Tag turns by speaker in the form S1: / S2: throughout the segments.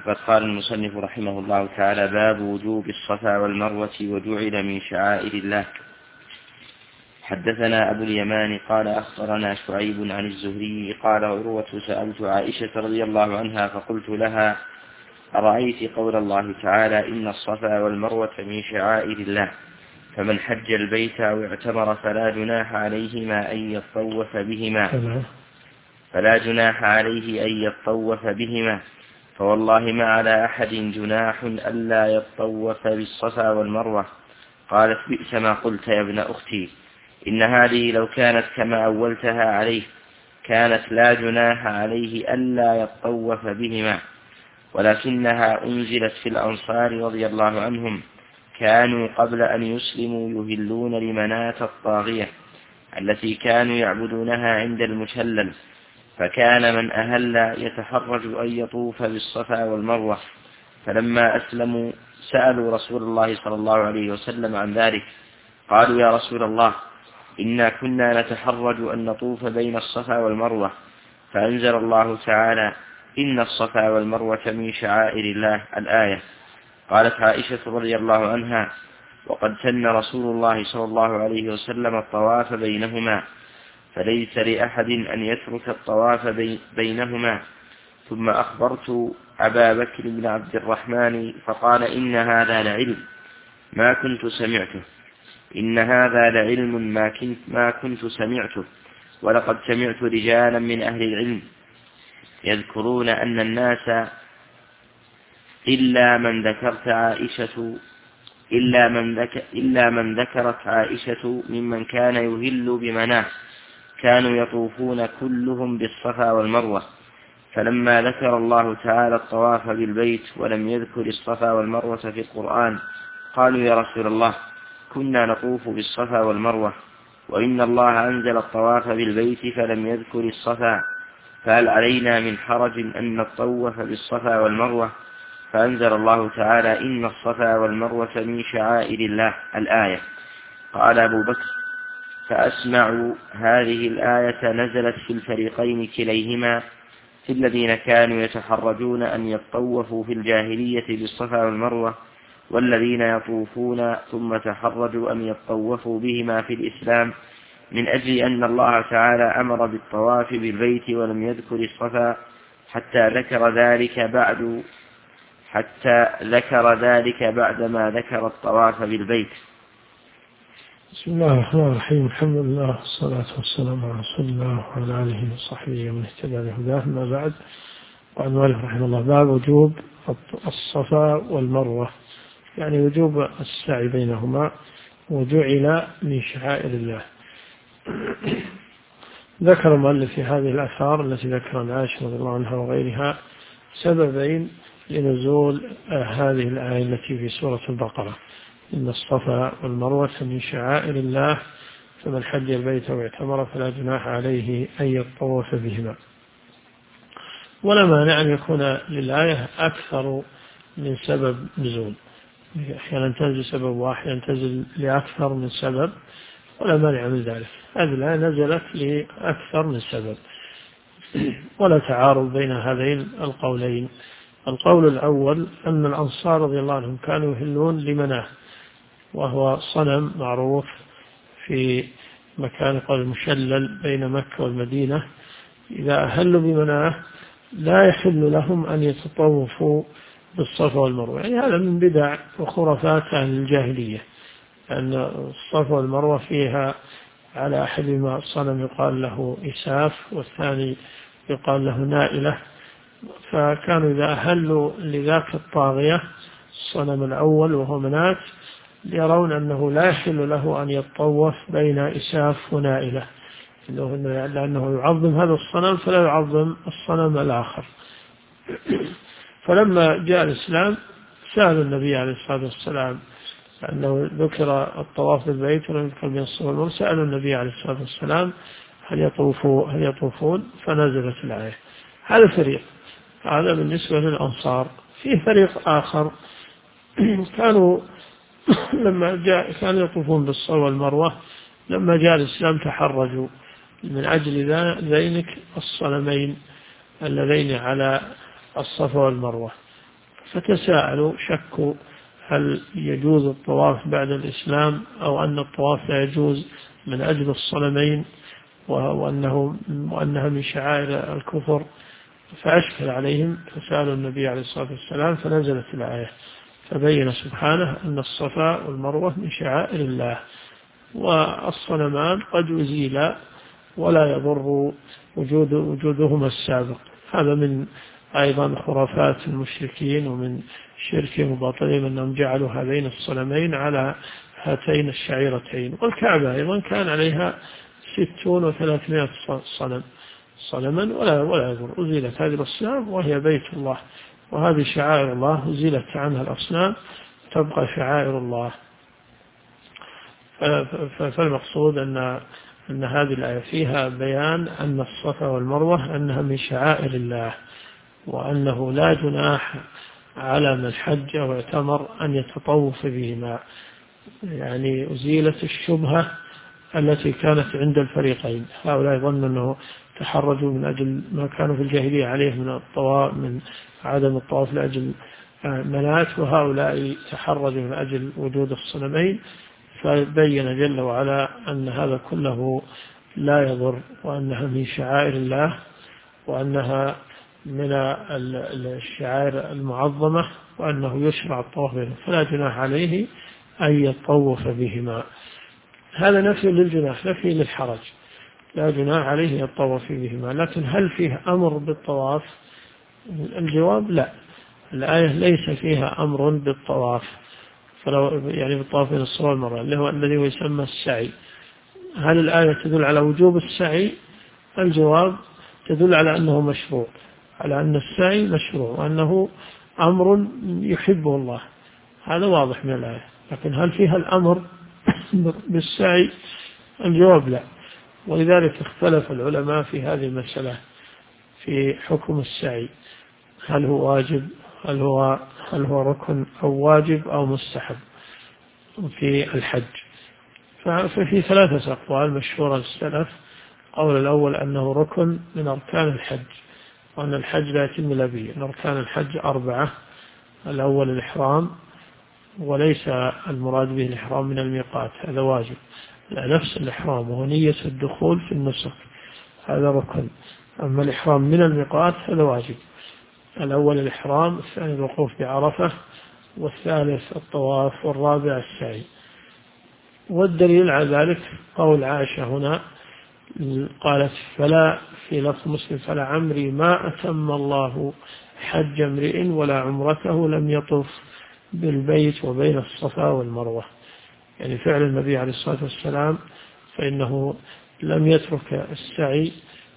S1: قد قال المصنف رحمه الله تعالى: باب وجوب الصفا والمروة وجعل من شعائر الله. حدثنا أبو اليمان قال أخبرنا شعيب عن الزهري قال: عروة سألت عائشة رضي الله عنها فقلت لها: أرأيت قول الله تعالى: إن الصفا والمروة من شعائر الله، فمن حج البيت أو اعتمر فلا جناح عليه أن يطوف بهما، فوالله ما على أحد جناح ألا يطوف بالصفا والمروة. قالت: بئس ما قلت يا ابن أختي، إن هذه لو كانت كما أولتها عليه كانت لا جناح عليه ألا يطوف بهما، ولكنها أنزلت في الأنصار رضي الله عنهم، كانوا قبل أن يسلموا يهلون لمناة الطاغية التي كانوا يعبدونها عند المشلل، فكان من أهل يتحرج أن يطوف بالصفا والمروة، فلما أسلموا سألوا رسول الله صلى الله عليه وسلم عن ذلك، قالوا: يا رسول الله، إنا كنا نتحرج أن نطوف بين الصفا والمروة، فأنزل الله تعالى: إن الصفا والمروة من شعائر الله، الآية. قالت عائشة رضي الله عنها: وقد سن رسول الله صلى الله عليه وسلم الطواف بينهما، فليس لأحد أن يترك الطواف بينهما. ثم أخبرت أبا بكر بن عبد الرحمن فقال: إن هذا لعلم ما كنت سمعته، ولقد سمعت رجالا من أهل العلم يذكرون أن الناس إلا من ذكرت عائشة ممن كان يهل بمناه كانوا يطوفون كلهم بالصفا والمروة، فلما ذكر الله تعالى الطواف بالبيت ولم يذكر الصفا والمروة في القرآن قالوا: يا رسول الله، كنا نطوف بالصفا والمروة، وإن الله أنزل الطواف بالبيت فلم يذكر الصفا، فهل علينا من حرج أن نطوف بالصفا والمروة؟ فأنزل الله تعالى: إن الصفا والمروة من شعائر الله، الآية. قال أبو بكر: فأسمع هذه الآية نزلت في الفريقين كليهما، في الذين كانوا يتحرجون أن يطوفوا في الجاهلية بالصفا والمروة، والذين يطوفون ثم تحرجوا أن يطوفوا بهما في الإسلام، من أجل أن الله تعالى أمر بالطواف بالبيت ولم يذكر الصفا حتى ذكر ذلك بعدما ذكر الطواف بالبيت.
S2: بسم الله الرحمن الرحيم. الحمد لله والصلاة والسلام على رسول الله وعلى آله وصحبه ومن اهتدى بهداه. أما بعد، قال المؤلف رحمه الله: باب وجوب الصفا والمروة، يعني وجوب السعي بينهما، وجعل من شعائر الله. ذكر المؤلف في هذه الآثار التي ذكرها عائشة رضي الله عنها وغيرها سببين لنزول هذه الآية التي في سورة البقرة: إن الصفا والمروة من شعائر الله، فمن حج البيت واعتمر فلا جناح عليه أن يطوف بهما. ولا مانع أن يكون للآية أكثر من سبب نزول، أحيانا تنزل سبب واحد ينتزل لأكثر من سبب، ولا مانع من ذلك. هذه الآية نزلت لأكثر من سبب، ولا تعارض بين هذين القولين. القول الأول أن الأنصار رضي الله عنهم كانوا يهلون لمناه، وهو صنم معروف في مكان المشلل بين مكة والمدينة. إذا أهلوا بمناه لا يحل لهم أن يتطوفوا بالصفا والمروة، يعني هذا من بدع وخرافات أهل الجاهلية، أن الصفا والمروة فيها على أحدهما صنم يقال له إساف والثاني يقال له نائلة، فكانوا إذا أهلوا لذاك الطاغية الصنم الأول وهو منات يرون أنه لا يحل له أن يتطوف بين إساف ونائلة، لأنه يعظم هذا الصنم فلا يعظم الصنم الآخر. فلما جاء الإسلام سأل النبي عليه الصلاة والسلام، أنه ذكر الطواف بالبيت ولم يذكر بين الصفا والمروة، سألوا النبي عليه الصلاة والسلام هل يطوفون، فنزلت الآية. هذا فريق، هذا بالنسبة للأنصار. فيه فريق آخر كانوا كانوا يطوفون بالصفا والمروة، لما جاء الإسلام تحرجوا من أجل ذلك الصنمين اللذين على الصفا والمروة، فتساءلوا شكوا هل يجوز الطواف بعد الإسلام أو أن الطواف لا يجوز من أجل الصنمين وأنها من شعائر الكفر، فأشكل عليهم فسألوا النبي عليه الصلاة والسلام فنزلت الآية فبين سبحانه أن الصفا والمروة من شعائر الله، والصنمان قد أزيلا ولا يضر وجودهما السابق. هذا من أيضا خرافات المشركين ومن شركهم وباطلهم أنهم جعلوا هذين الصنمين على هاتين الشعيرتين. والكعبة أيضا كان عليها 60 و300 صنما ولا يضر، أزيلت هذه الأصنام وهي بيت الله، وهذه شعائر الله أزيلت عنها الأصنام تبقى شعائر الله. فالمقصود أن هذه الآية فيها بيان أن الصفا والمروة أنها من شعائر الله، وأنه لا جناح على من حج أو اعتمر أن يتطوف بهما، يعني أزيلت الشبهة التي كانت عند الفريقين. هؤلاء ظنوا أنه تحرجوا من أجل ما كانوا في الجاهلية عليه من عدم الطواف لأجل منات، وهؤلاء تحرجوا من أجل وجود الصنمين، فبين جل وعلا أن هذا كله لا يضر، وأنها من شعائر الله، وأنها من الشعائر المعظمة، وأنه يشرع الطواف بهما فلا جناح عليه أن يطوف بهما. هذا نفي للجناح، نفي للحرج، لا جناح عليه يطوف بهما. لكن هل فيه أمر بالطواف؟ الجواب لا، الآية ليس فيها أمر بالطواف، يعني بالطواف بين الصفا والمروة اللي هو الذي يسمى السعي. هل الآية تدل على وجوب السعي؟ الجواب تدل على أنه مشروع، على أن السعي مشروع وأنه أمر يحبه الله، هذا واضح من الآية. لكن هل فيها الأمر بالسعي؟ الجواب لا. ولذلك اختلف العلماء في هذه المسألة في حكم السعي، هل هو واجب، هل هو ركن أو واجب أو مستحب في الحج. ففي 3 أقوال مشهورة للسلف. القول الأول أنه ركن من أركان الحج، وأن الحج لا يتم إلا به. أن أركان الحج 4: الأول الإحرام، وليس المراد به الإحرام من الميقات، هذا واجب، لا، نفس الإحرام وهو نية الدخول في النسك، هذا ركن. أما الإحرام من الميقات هذا واجب. الأول الإحرام، الثاني الوقوف بعرفة، والثالث الطواف، والرابع السعي. والدليل على ذلك قول عائشة هنا قالت فلا في لفظ مسلم فلا عمري ما أتم الله حج امرئ ولا عمرته لم يطف بالبيت وبين الصفا والمروة، يعني فعل النبي عليه الصلاة والسلام فإنه لم يترك السعي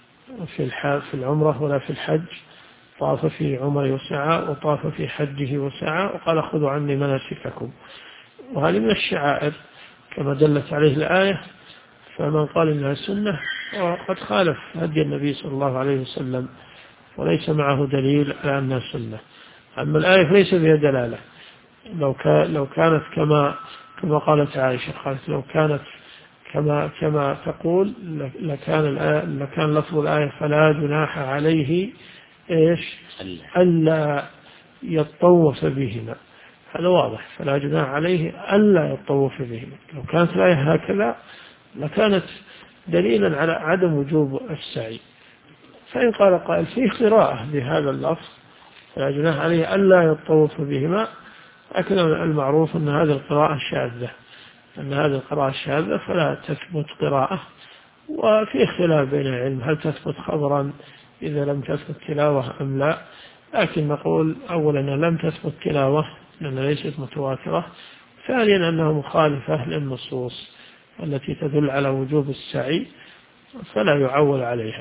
S2: في العمرة ولا في الحج، طاف في عمره وسعى، وطاف في حجه وسعى، وقال خذوا عني مناسككم. وهذه من الشعائر كما دلت عليه الآية، فمن قال إنها سنة وقد خالف هدي النبي صلى الله عليه وسلم وليس معه دليل على أنها سنة. أما الآية فليس فيها دلالة، لو كانت كما قالت عائشة، قالت لو كانت كما تقول لكان لفظ الآية فلا جناح عليه ألا يطوف بهما، هذا واضح، فلا جناح عليه ألا يطوف بهما. لو كانت الآية هكذا لكانت دليلا على عدم وجوب السعي. فإن قال قائل فيه قراءة بهذا اللفظ فلا جناح عليه ألا يطوف بهما، لكن المعروف أن هذه القراءة شاذة، فلا تثبت قراءة. وفي اختلاف بين العلم هل تثبت خبرا إذا لم تثبت تلاوة أم لا، لكن نقول أولا أنها لم تثبت تلاوة لأنها ليست متواترة، ثانيا أنها مخالفة للنصوص التي تدل على وجوب السعي فلا يعول عليها.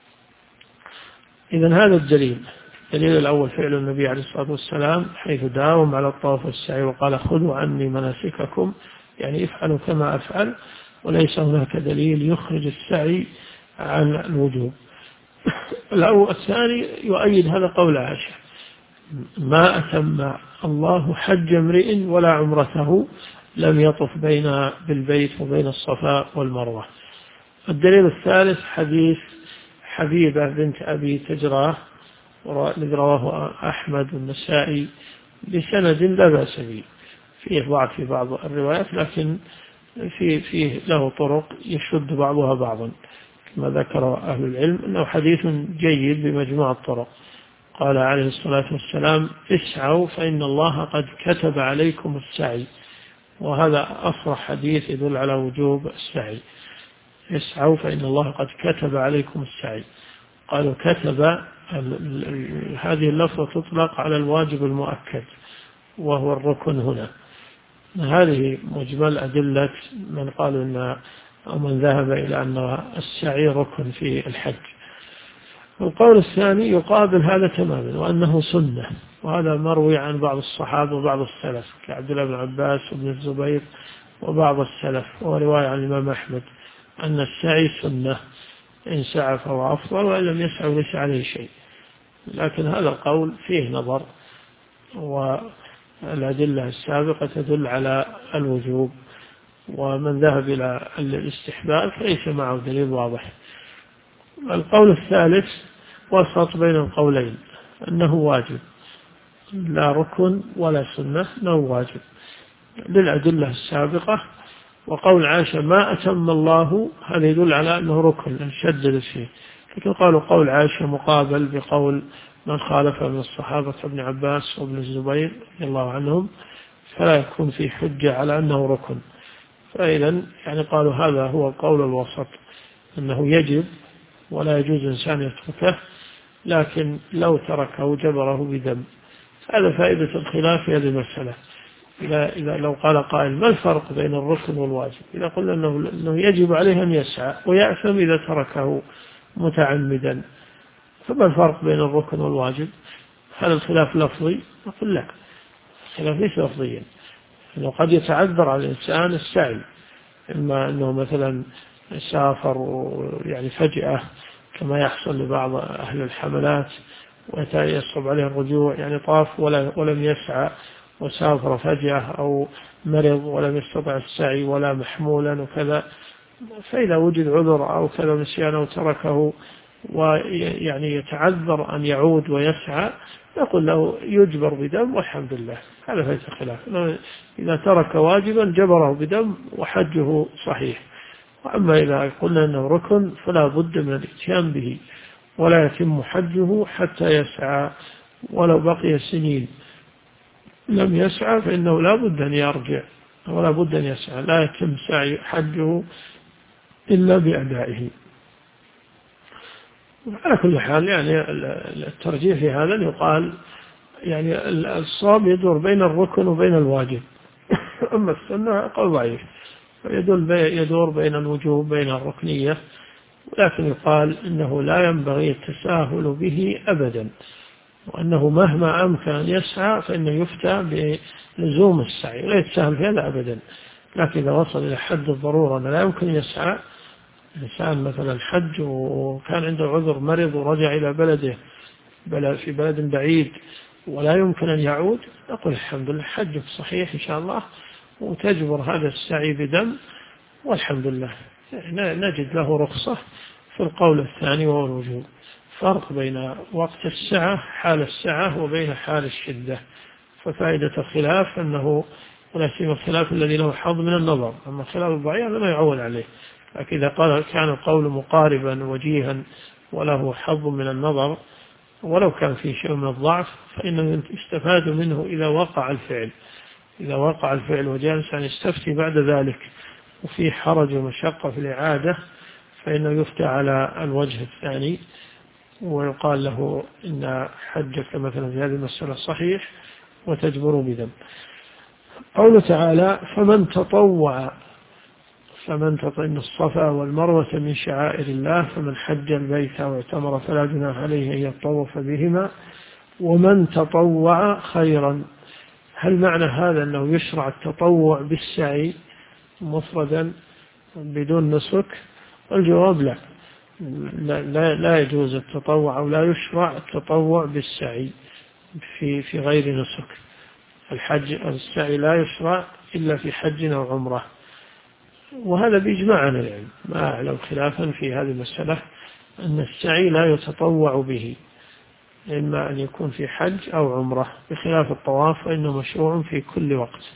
S2: إذن هذا الدليل الأول فعل النبي عليه الصلاة والسلام حيث داوم على الطواف والسعي وقال خذوا عني مناسككم، يعني افعلوا كما أفعل، وليس هناك دليل يخرج السعي عن الوجوب. الثاني يؤيد هذا قول عائشة ما أتم الله حج امرئ ولا عمرته لم يطف بالبيت وبين الصفا والمروة. الدليل الثالث حديث حبيبة بنت أبي تجراه الذي رواه أحمد والنسائي بسند لا بأس به، فيه ضعف في بعض الروايات لكن فيه له طرق يشد بعضها بعضا، كما ذكر أهل العلم أنه حديث جيد بمجموع الطرق. قال عليه الصلاة والسلام: اسعوا فإن الله قد كتب عليكم السعي، وهذا أصرح حديث يدل على وجوب السعي. اسعوا فإن الله قد كتب عليكم السعي. قالوا كتب، هذه اللفظة تطلق على الواجب المؤكد وهو الركن هنا. هذه مجمل أدلة من قالوا أن أو من ذهب إلى أن السعي ركن في الحج. القول الثاني يقابل هذا تماما، وأنه سنة، وهذا مروي عن بعض الصحابة وبعض السلف كعبد الله بن عباس وابن الزبير وبعض السلف، ورواية عن الإمام أحمد أن السعي سنة، إن سعى فهو أفضل، وإن لم يسعى ليس عليه شيء. لكن هذا القول فيه نظر، والأدلة السابقة تدل على الوجوب، ومن ذهب إلى الاستحباب فليس معه دليل واضح. القول الثالث وسط بين القولين، أنه واجب، لا ركن ولا سنة، أنه واجب للأدلة السابقة. وقول عائشة ما أتم الله، هذا يدل على أنه ركن، نشدد فيه. لكن قالوا قول عائشة مقابل بقول من خالف من الصحابة ابن عباس وابن الزبير رضي الله عنهم، فلا يكون في حجة على أنه ركن. فإذا يعني قالوا هذا هو القول الوسط، أنه يجب ولا يجوز إنسان يتركه، لكن لو تركه جبره بدم. هذا فائدة الخلاف في هذه المسألة. إذا لو قال قائل ما الفرق بين الركن والواجب؟ إذا قلنا أنه يجب عليه أن يسعى ويأثم إذا تركه متعمدا، فما الفرق بين الركن والواجب؟ هل الخلاف لفظي؟ نقول لا، الخلاف ليس لفظيا، أنه قد يتعذر على الإنسان السعي، إما أنه مثلا سافر يعني فجأة كما يحصل لبعض أهل الحملات ويصعب عليه الرجوع، يعني طاف ولم يسعى وسافر فجأة، أو مرض ولم يستطع السعي ولا محمولا وكذا، فإذا وجد عذر أو كذا نسيان أو تركه ويعني يتعذر أن يعود ويسعى، نقول له يجبر بدم والحمد لله. هذا ليس خلاف، إذا ترك واجبا جبره بدم وحجه صحيح. وأما إذا قلنا أنه ركن فلا بد من الاتيان به، ولا يتم حجه حتى يسعى، ولو بقي سنين لم يسعى فإنه لا بد أن يرجع ولا بد أن يسعى، لا يتم سعي حجه إلا بأدائه. على كل حال يعني الترجيح في هذا يقال يعني الصواب يدور بين الركن وبين الواجب. أما السنة قول ضعيف، يدور بين الوجوب بين الركنية، ولكن يقال إنه لا ينبغي التساهل به أبدا، وأنه مهما أمكن أن يسعى فإنه يفتى بلزوم السعي، لا يتساهل في هذا أبدا. لكن إذا وصل إلى حد الضرورة أنه لا يمكن يسعى، إنسان مثلا حج وكان عنده عذر مرض ورجع إلى بلده في بلد بعيد ولا يمكن أن يعود، نقول الحمد لله حجك صحيح إن شاء الله، وتجبر هذا السعي بدم والحمد لله. نجد له رخصة في القول الثاني وهو الوجوب. فرق بين وقت السعة حال السعة وبين حال الشدة. ففائدة الخلاف أنه ولا سيما الخلاف الذي له حظ من النظر، أما خلاف الضعيف لا يعول عليه. لكن إذا كان القول مقاربا وجيها وله حظ من النظر ولو كان فيه شيء من الضعف، فإنه يستفاد منه إذا وقع الفعل. إذا وقع الفعل وجاء الإنسان يستفتي بعد ذلك وفي حرج ومشقة في الإعادة، فإنه يفتى على الوجه الثاني ويقال له إن حجك مثلا في هذه المسألة صحيح وتجبر بدم. قوله تعالى فمن تطوع إن الصفا والمروة من شعائر الله فمن حج البيت واعتمر فلا جناح عليه أن يطوف بهما ومن تطوع خيرا. هل معنى هذا أنه يشرع التطوع بالسعي مفردا بدون نسك؟ الجواب لا يجوز التطوع أو لا يشرع التطوع بالسعي في غير نسك. السعي لا يشرع إلا في حج أو عمرة، وهذا بإجماع عن العلم، ما أعلم خلافا في هذه المسألة أن السعي لا يتطوع به، إما أن يكون في حج أو عمرة، بخلاف الطواف فإنه مشروع في كل وقت.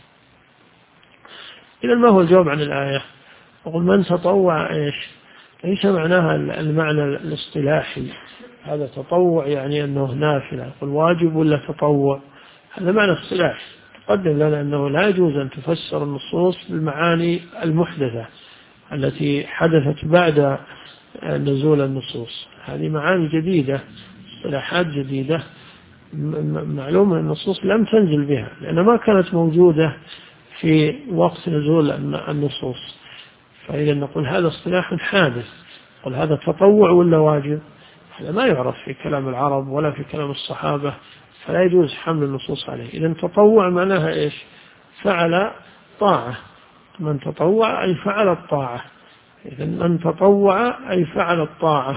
S2: إذا ما هو الجواب عن الآية؟ وقل من تطوع إيش؟ ليس معناها المعنى الاصطلاحي هذا تطوع يعني أنه نافلة، قل واجب ولا تطوع، هذا معنى اصطلاحي. تقدم لنا أنه لا يجوز أن تفسر النصوص بالمعاني المحدثة التي حدثت بعد نزول النصوص، هذه معاني جديدة، اصطلاحات جديدة، معلوم أن النصوص لم تنزل بها لأنها ما كانت موجودة في وقت نزول النصوص. فإذا نقول هذا اصطلاح حادث، قل هذا تطوع ولا واجب، هذا ما يعرف في كلام العرب ولا في كلام الصحابة، فلا يجوز حمل النصوص عليه. إذا تطوع معناها إيش؟ فعل طاعة، من تطوع أي فعل الطاعة. إذا من تطوع أي فعل الطاعة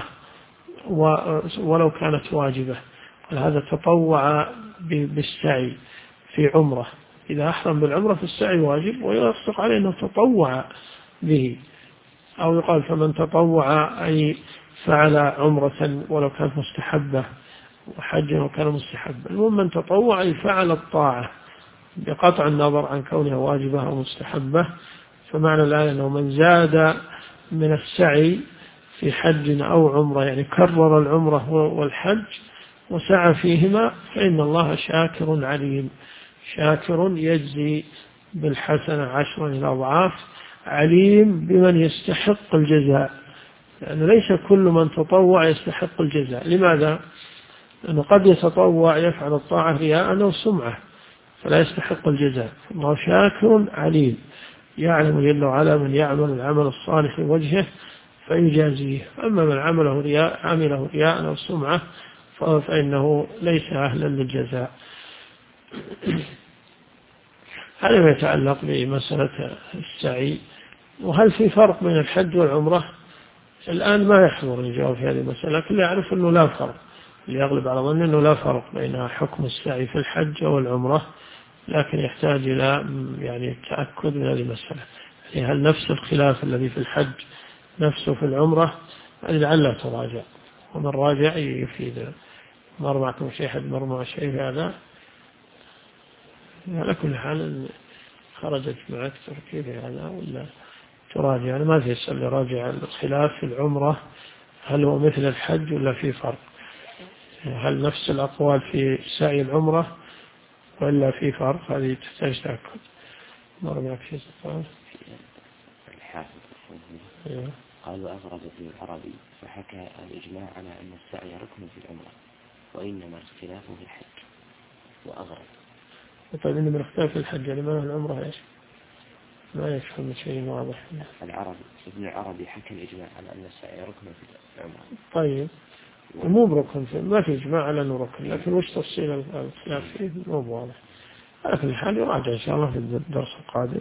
S2: ولو كانت واجبة. هذا تطوع بالسعي في عمره، إذا أحرم بالعمرة فالسعي واجب ويصدق عليه أنه تطوع به. أو يقال فمن تطوع أي فعل عمرة ولو كانت مستحبة، وحجا وكان مستحبا. المهم من تطوع أي فعل الطاعة بقطع النظر عن كونها واجبة أو مستحبة. فمعنى الآية أنه من زاد من السعي في حج أو عمرة، يعني كرر العمرة والحج وسعى فيهما، فإن الله شاكر عليم، شاكر يجزي بالحسنة 10 أضعاف، عليم بمن يستحق الجزاء، لأن ليس كل من تطوع يستحق الجزاء. لماذا؟ لأنه قد يتطوع يفعل الطاعة رياء أو سمعة فلا يستحق الجزاء. الله شاكر عليم، يعلم جل وعلا من يعمل العمل الصالح لوجهه فيجازيه، أما من عمله رياء أو سمعة فإنه ليس أهلا للجزاء. هذا ما يتعلق بمسألة السعي. وهل في فرق بين الحج والعمرة؟ الآن ما يحضر الجواب في هذه المسألة، لكن يعرف أنه لا فرق، اللي يغلب على ظن أنه لا فرق بين حكم السعي في الحج والعمرة، لكن يحتاج إلى يعني التأكد من هذه المسألة، يعني هل نفس الخلاف الذي في الحج نفسه في العمرة؟ لعله تراجع، ومن راجع يفيد. مر معكم شيء، حد مر مع شيء في هذا؟ على كل حال خرجت معك تركيب هذا ولا تراجع، يعني ما في يسأل راجع الخلاف في العمرة هل هو مثل الحج ولا في فرق، هل نفس الأقوال في سعي العمرة ولا في فرق، هذه تحتاج تأكد. مر معك شيء سؤال؟
S1: الحافظ قال وأغرب ابن العربي فحكى الإجماع على أن السعي ركن في العمرة وإنما الاختلاف في الحج. وأغرب
S2: طيب إنما الاختلاف في الحج يعني ما هو العمرة إيش؟ ما يفهم شيء واضح.
S1: ابن العربي حكى الإجماع على أن السعي ركن في العمرة.
S2: طيب مو بركن، ما في إجماع على أنه ركن، لكن وش تفصيل الخلاف فيه مو واضح. على كل حال يراجع إن شاء الله في الدرس القادم.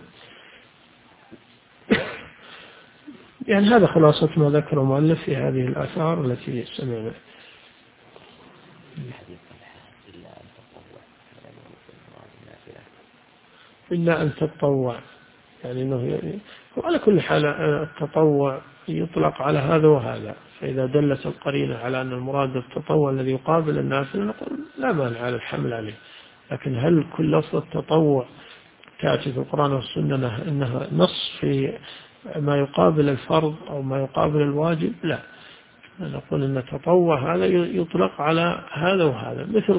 S2: يعني هذا خلاصة ما ذكر المؤلف في هذه الآثار التي سمعنا. إلا أن تتطوع، يعني أنه وعلى كل حال التطوع يطلق على هذا وهذا، فإذا دلت القرينة على أن المراد التطوع الذي يقابل النافلة نقول لا مانع على الحمل عليه. لكن هل كل لفظ التطوع تأتي في القرآن والسنة إنها نص في ما يقابل الفرض أو ما يقابل الواجب؟ لا، نقول أن التطوع هذا يطلق على هذا وهذا. مثل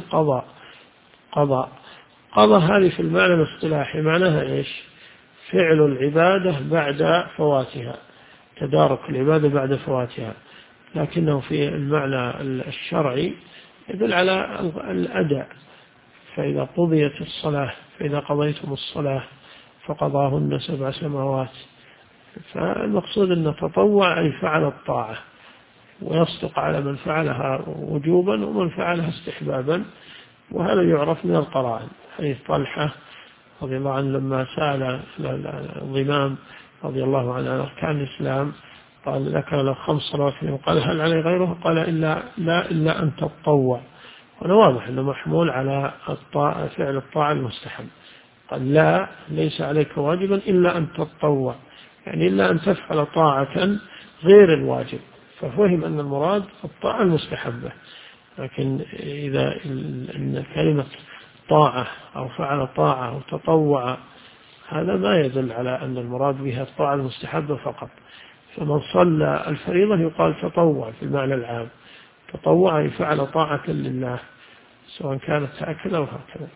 S2: قضاء هذه في المعنى الاصطلاحي معناها إيش؟ فعل العبادة بعد فواتها، تدارك العبادة بعد فواتها، لكنه في المعنى الشرعي يدل على الأداء. فإذا قضيت الصلاة، فإذا قضيتم الصلاة فقضاهن 7 سماوات، فالمقصود أن تطوع أي فعل الطاعة، ويصدق على من فعلها وجوبا ومن فعلها استحبابا، وهذا يعرف من القرائن. حديث طلحة رضي الله عنه لما سأل الضمام رضي الله عنه عن أركان الإسلام قال ذكر له 5 صلوات وقال هل علي غيره؟ قال إلا أن تتطوع. وأنا واضح أنه محمول على فعل الطاعة المستحب. قال لا، ليس عليك واجبا إلا أن تتطوع، يعني إلا أن تفعل طاعة غير الواجب. ففهم أن المراد الطاعة المستحبة. لكن إذا إن كلمة طاعة أو فعل طاعة أو تطوع هذا ما يدل على أن المراد بها الطاعة المستحبة فقط. فمن صلى الفريضة يقال تطوع في المعنى العام، تطوع أي فعل طاعة لله سواء كانت هكذا أو هكذا.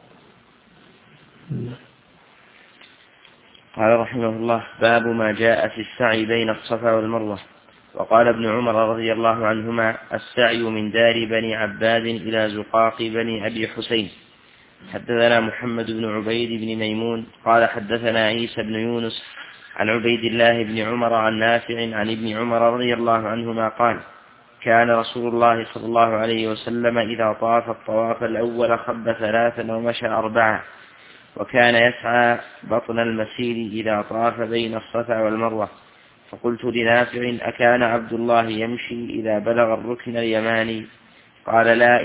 S1: قال رحمه الله: باب ما جاء في السعي بين الصفا والمروة. وقال ابن عمر رضي الله عنهما: السعي من دار بني عباد إلى زقاق بني أبي حسين. حدثنا محمد بن عبيد بن ميمون قال حدثنا عيسى بن يونس عن عبيد الله بن عمر عن نافع عن ابن عمر رضي الله عنهما قال: كان رسول الله صلى الله عليه وسلم إذا طاف الطواف الأول خب 3 ومشى 4، وكان يسعى بطن المسير إذا طاف بين الصفا والمروة. فقلت لنافع: أكان عبد الله يمشي إذا بلغ الركن اليماني؟ قال: لا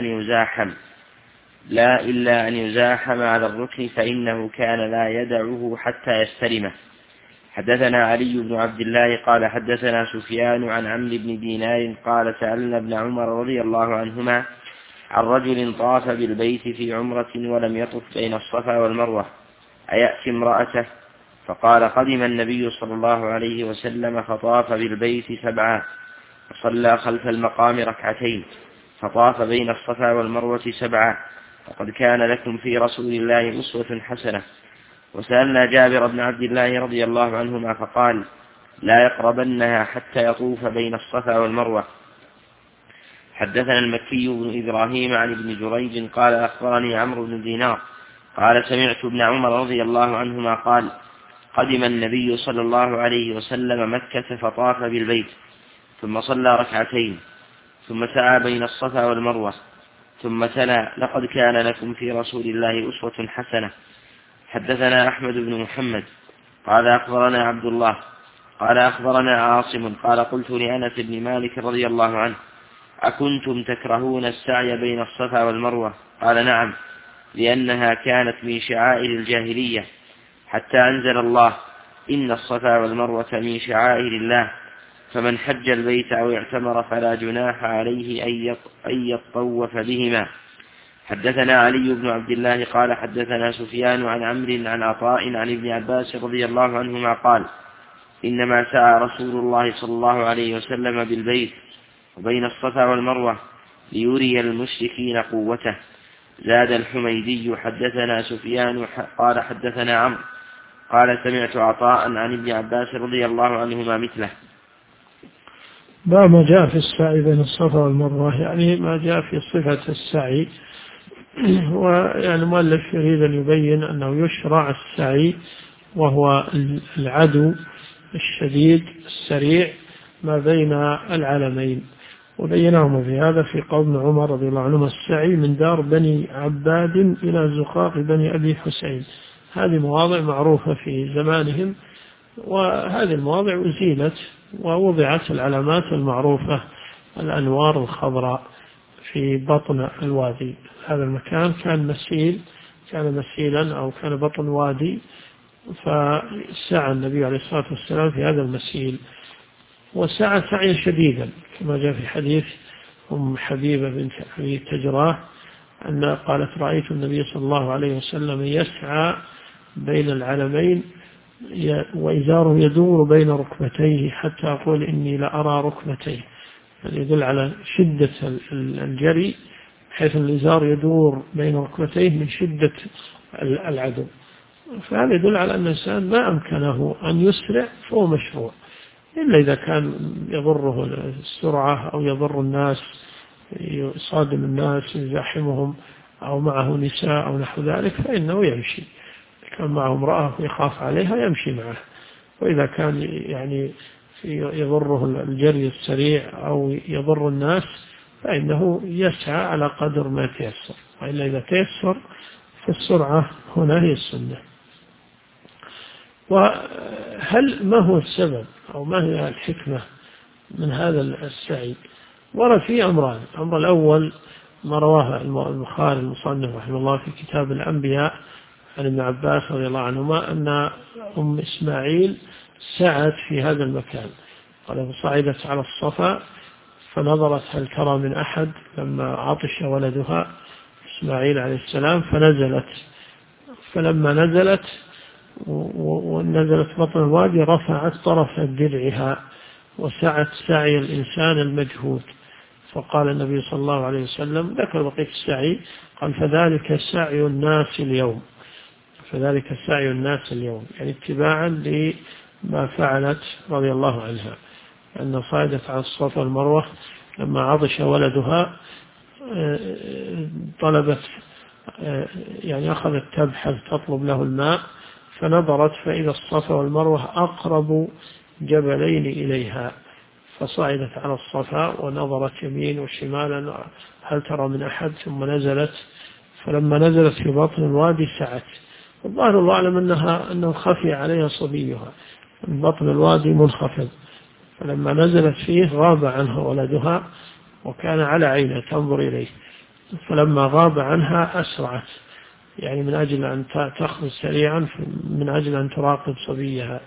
S1: إلا أن يزاحم على الركن، فإنه كان لا يدعه حتى يستلمه. حدثنا علي بن عبد الله قال حدثنا سفيان عن عمرو بن دينار قال: سألنا ابن عمر رضي الله عنهما عن رجل طاف بالبيت في عمرة ولم يطف بين الصفا والمروة أيأتي امرأته؟ فقال: قدم النبي صلى الله عليه وسلم فطاف بالبيت 7 وصلى خلف المقام 2 فطاف بين الصفا والمروة 7. وقد كان لكم في رسول الله أسوة حسنة. وسألنا جابر بن عبد الله رضي الله عنهما فقال: لا يقربنها حتى يطوف بين الصفا والمروة. حدثنا المكي بن إبراهيم عن ابن جريج قال أخبرني عمرو بن دينار قال: سمعت ابن عمر رضي الله عنهما قال: قدم النبي صلى الله عليه وسلم مكة فطاف بالبيت ثم صلى 2 ثم سعى بين الصفا والمروة ثم تلا: لقد كان لكم في رسول الله أسوة حسنة. حدثنا أحمد بن محمد قال أخبرنا عبد الله قال أخبرنا عاصم قال: قلت لأنس بن مالك رضي الله عنه: أكنتم تكرهون السعي بين الصفا والمروة؟ قال: نعم، لأنها كانت من شعائر الجاهلية، حتى أنزل الله: إن الصفا والمروة من شعائر الله، فمن حج البيت أو اعتمر فلا جناح عليه أن يطوف بهما. حدثنا علي بن عبد الله قال حدثنا سفيان عن عمرو عن عطاء عن ابن عباس رضي الله عنهما قال: إنما سعى رسول الله صلى الله عليه وسلم بالبيت وبين الصفا والمروة ليري المشركين قوته. زاد الحميدي: حدثنا سفيان قال حدثنا عمرو قال: سمعت عطاء عن ابن عباس رضي الله عنهما مثله.
S2: باب ما جاء في السعي بين الصفا والمروة، يعني ما جاء في صفة السعي. ويعني المؤلف يريد أن يبين أنه يشرع السعي وهو العدو الشديد السريع ما بين العلمين، وبيناهم في هذا في قول ابن عمر رضي الله عنهما: السعي من دار بني عباد إلى زقاق بني أبي حسين. هذه مواضع معروفة في زمانهم، وهذه المواضع أزيلت ووضعت العلامات المعروفة، الأنوار الخضراء في بطن الوادي. هذا المكان كان مسيلا أو كان بطن وادي، فسعى النبي عليه الصلاة والسلام في هذا المسيل، وسعى سعيا شديدا كما جاء في حديث أم حبيبة بنت أبي تجراه أن قالت: رأيت النبي صلى الله عليه وسلم يسعى بين العلمين وإزاره يدور بين ركبتيه حتى أقول إني لأرى ركبتيه، يعني يدل على شدة الجري حيث الإزار يدور بين ركبتيه من شدة العدو. فهذا يدل على أن الإنسان ما أمكنه أن يسرع فهو مشروع، إلا إذا كان يضره السرعة أو يضر الناس، يصادم الناس يزاحمهم، أو معه نساء أو نحو ذلك، فإنه يمشي. كان معه امرأة يخاف عليها يمشي معه. وإذا كان يعني يضره الجري السريع أو يضر الناس فإنه يسعى على قدر ما تيسر، وإلا إذا تيسر فالسرعة هنا هي السنة. وهل ما هو السبب أو ما هي الحكمة من هذا السعي؟ ورد فيه أمران. الأمر الأول ما رواه البخاري المصنف رحمه الله في كتاب الأنبياء عن ابن عباس رضي الله عنهما أن أم إسماعيل سعت في هذا المكان، قال: فصعدت على الصفا فنظرت هل ترى من أحد لما عطش ولدها إسماعيل عليه السلام، فنزلت. فلما نزلت ونزلت بطن الوادي رفعت طرف درعها وسعت سعي الإنسان المجهود. فقال النبي صلى الله عليه وسلم، ذكر بقية السعي، قال فذلك سعي الناس اليوم، فذلك سعي الناس اليوم، يعني اتباعا لما فعلت رضي الله عنها، أن صعدت على الصفا والمروة لما عطش ولدها طلبت، يعني أخذت تبحث تطلب له الماء، فنظرت فإذا الصفا والمروة أقرب جبلين إليها، فصعدت على الصفا ونظرت يمين وشمالا هل ترى من أحد، ثم نزلت. فلما نزلت في بطن الوادي سعت. الظاهر الله أعلم أنه خفي عليها صبيها، بطن الوادي منخفض، فلما نزلت فيه غاب عنها ولدها وكان على عينها تنظر إليه، فلما غاب عنها أسرعت، يعني من أجل أن تخرج سريعا، من أجل أن تراقب صبيها،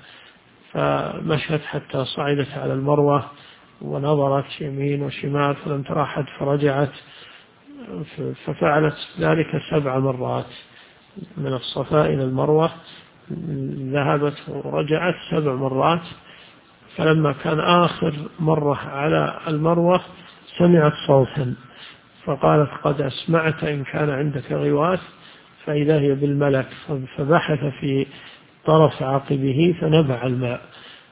S2: فمشت حتى صعدت على المروة ونظرت يمين وشمال فلم ترى أحد، فرجعت ففعلت ذلك 7 مرات من الصفا إلى المروة، ذهبت ورجعت 7 مرات. فلما كان آخر مرة على المروة سمعت صوتا، فقالت قد أسمعت إن كان عندك غواث، فإذا هي بالملك، فبحث في طرف عقبه فنبع الماء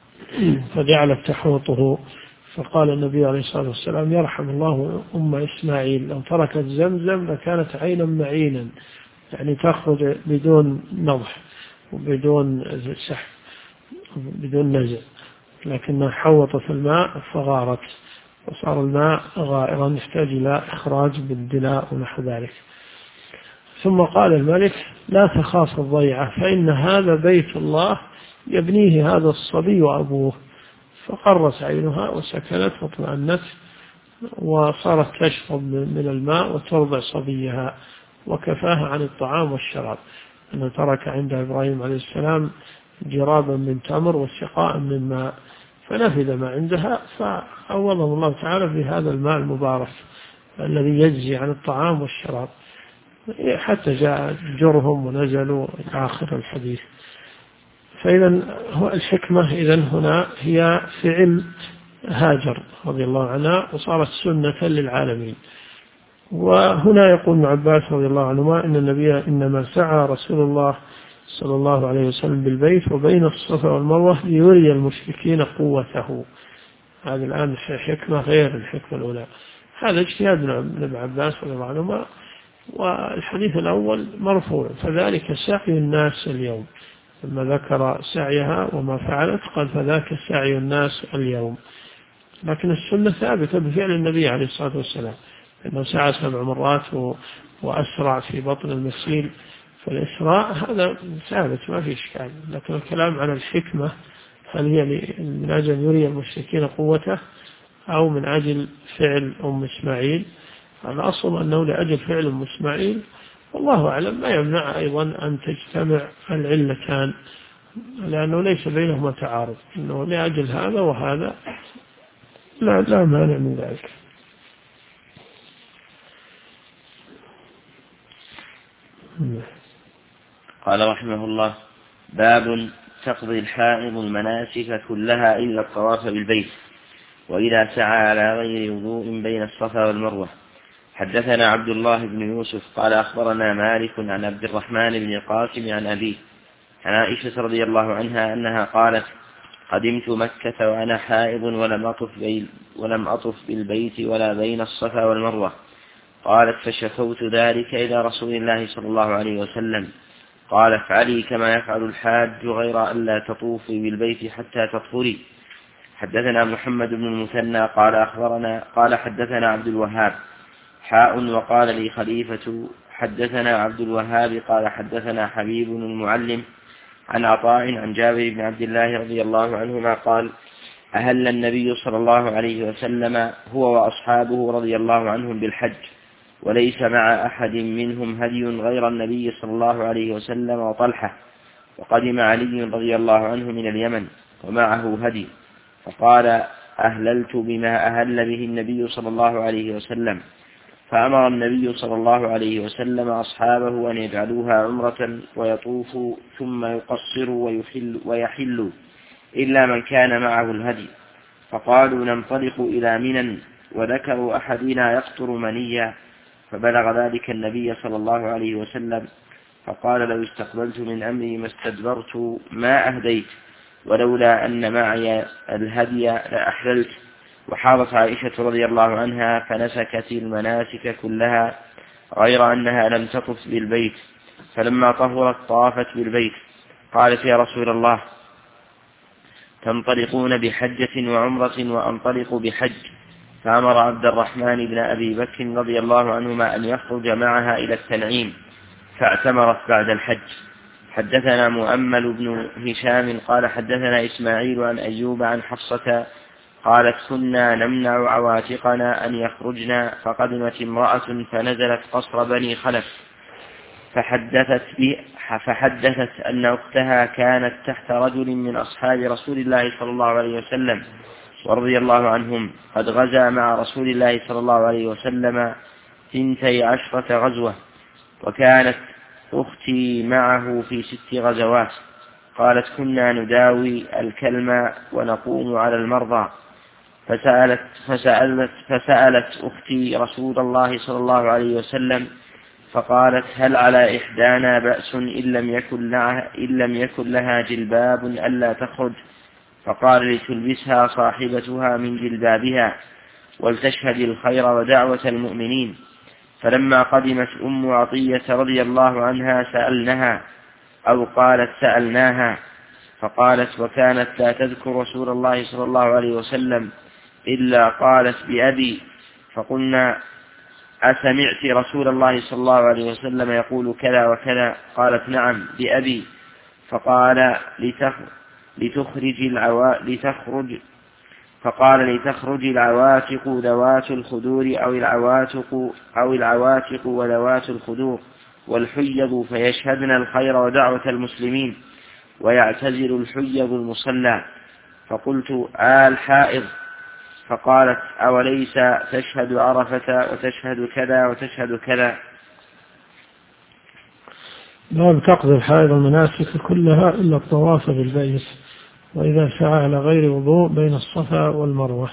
S2: فجعلت تحوطه. فقال النبي عليه الصلاة والسلام يرحم الله أم إسماعيل، لو تركت زمزم لكانت عينا معينا، يعني تخرج بدون نضح وبدون سحب بدون نزع، لكنها حوطت الماء فغارت وصار الماء غائرا يحتاج إلى إخراج بالدلاء ونحو ذلك. ثم قال الملك لا تخاف الضيعة، فإن هذا بيت الله يبنيه هذا الصبي وأبوه. فقرت عينها وسكنت واطمأنت وصارت تشرب من الماء وترضع صبيها وكفاها عن الطعام والشراب، أنه ترك عند إبراهيم عليه السلام جرابا من تمر وسقاء من ماء، فنفذ ما عندها، فعوضهم الله تعالى في هذا الماء المبارك الذي يجزي عن الطعام والشراب، حتى جاء جرهم ونزلوا إلى آخر الحديث. فإذا هو الحكمة إذن هنا هي فعل هاجر رضي الله عنها، وصارت سنة للعالمين. وهنا يقول ابن عباس رضي الله عنهما إن النبي إنما سعى رسول الله صلى الله عليه وسلم بالبيت وبين الصفا والمروة ليري المشركين قوته. هذا الآن حكمة غير الحكمة الأولى، هذا اجتهاد من ابن عباس رضي الله عنهما. والحديث الأول مرفوع، فذلك سعي الناس اليوم، لما ذكر سعيها وما فعلت قال فذاك سعي الناس اليوم. لكن السنة ثابتة بفعل النبي عليه الصلاة والسلام، أنه سعى 7 مرات وأسرع في بطن المسيل، فالإسراء هذا ثابت ما في إشكال. لكن الكلام على الحكمة، هل هي من أجل يري المشركين قوته أو من أجل فعل أم إسماعيل؟ الأصل أنه لأجل فعل أم إسماعيل، والله أعلم. ما يمنع أيضا أن تجتمع العلتان، لأنه ليس بينهما تعارض، أنه لأجل هذا وهذا لا مانع من ذلك.
S1: قال رحمه الله باب تقضي الحائض المناسك كلها إلا الطواف بالبيت وإذا سعى على غير وضوء بين الصفا والمروة. حدثنا عبد الله بن يوسف قال أخبرنا مالك عن عبد الرحمن بن القاسم عن أبيه عن عائشة رضي الله عنها أنها قالت قدمت مكة وأنا حائض ولم أطف بالبيت ولا بين الصفا والمروة. قالت فشكوت ذلك إلى رسول الله صلى الله عليه وسلم قال افعلي كما يفعل الحاج غير أن لا تطوفي بالبيت حتى تطهري. حدثنا محمد بن المثنى قال حدثنا عبد الوهاب وقال لي خليفة حدثنا عبد الوهاب قال حدثنا حبيب المعلم عن عطاء عن جابر بن عبد الله رضي الله عنهما قال أهل النبي صلى الله عليه وسلم هو وأصحابه رضي الله عنهم بالحج وليس مع أحد منهم هدي غير النبي صلى الله عليه وسلم وطلحة، وقدم علي رضي الله عنه من اليمن ومعه هدي، فقال أهللت بما أهل به النبي صلى الله عليه وسلم. فأمر النبي صلى الله عليه وسلم أصحابه أن يجعلوها عمرة ويطوفوا ثم يقصروا ويحلوا إلا من كان معه الهدي. فقالوا ننطلق إلى منى، وذكروا أحدنا يقطر منيا، فبلغ ذلك النبي صلى الله عليه وسلم، فقال لو استقبلت من أمري ما استدبرت ما أهديت، ولولا أن معي الهدي لأحللت. وحاضت عائشة رضي الله عنها فنسكت المناسك كلها غير أنها لم تطف بالبيت، فلما طهرت طافت بالبيت. قالت يا رسول الله تنطلقون بحجة وعمرة وأنطلق بحج؟ فأمر عبد الرحمن بن أبي بكر رضي الله عنهما أن يخرج معها إلى التنعيم، فاعتمرت بعد الحج. حدثنا مؤمل بن هشام قال حدثنا إسماعيل عن أيوب عن حفصة قالت كنا نمنع عواتقنا أن يخرجنا، فقدمت امرأة فنزلت قصر بني خلف فحدثت أن أختها كانت تحت رجل من أصحاب رسول الله صلى الله عليه وسلم ورضي الله عنهم قد غزا مع رسول الله صلى الله عليه وسلم 12 غزوة، وكانت أختي معه في 6 غزوات. قالت كنا نداوي الكلمة ونقوم على المرضى، فسألت أختي رسول الله صلى الله عليه وسلم فقالت هل على إحدانا بأس إن لم يكن لها جلباب ألا تخرج؟ فقال لتلبسها صاحبتها من جلبابها ولتشهد الخير ودعوة المؤمنين. فلما قدمت أم عطية رضي الله عنها سألناها، أو قالت سألناها، فقالت وكانت لا تذكر رسول الله صلى الله عليه وسلم إلا قالت بأبي. فقلنا أسمعت رسول الله صلى الله عليه وسلم يقول كذا وكذا؟ قالت نعم بأبي. فقال لتخرج العواتق ذوات الخدور أو العواتق وذوات الخدور والحيض فيشهدن الخير ودعوة المسلمين ويعتزل الحيض المصلى. فقلت الحائض؟ فقالت أوليس تشهد عرفة وتشهد كذا وتشهد كذا؟
S2: باب تقضي الحائض المناسك كلها إلا الطواف بالبيت، وإذا سعى على غير وضوء بين الصفا والمروة.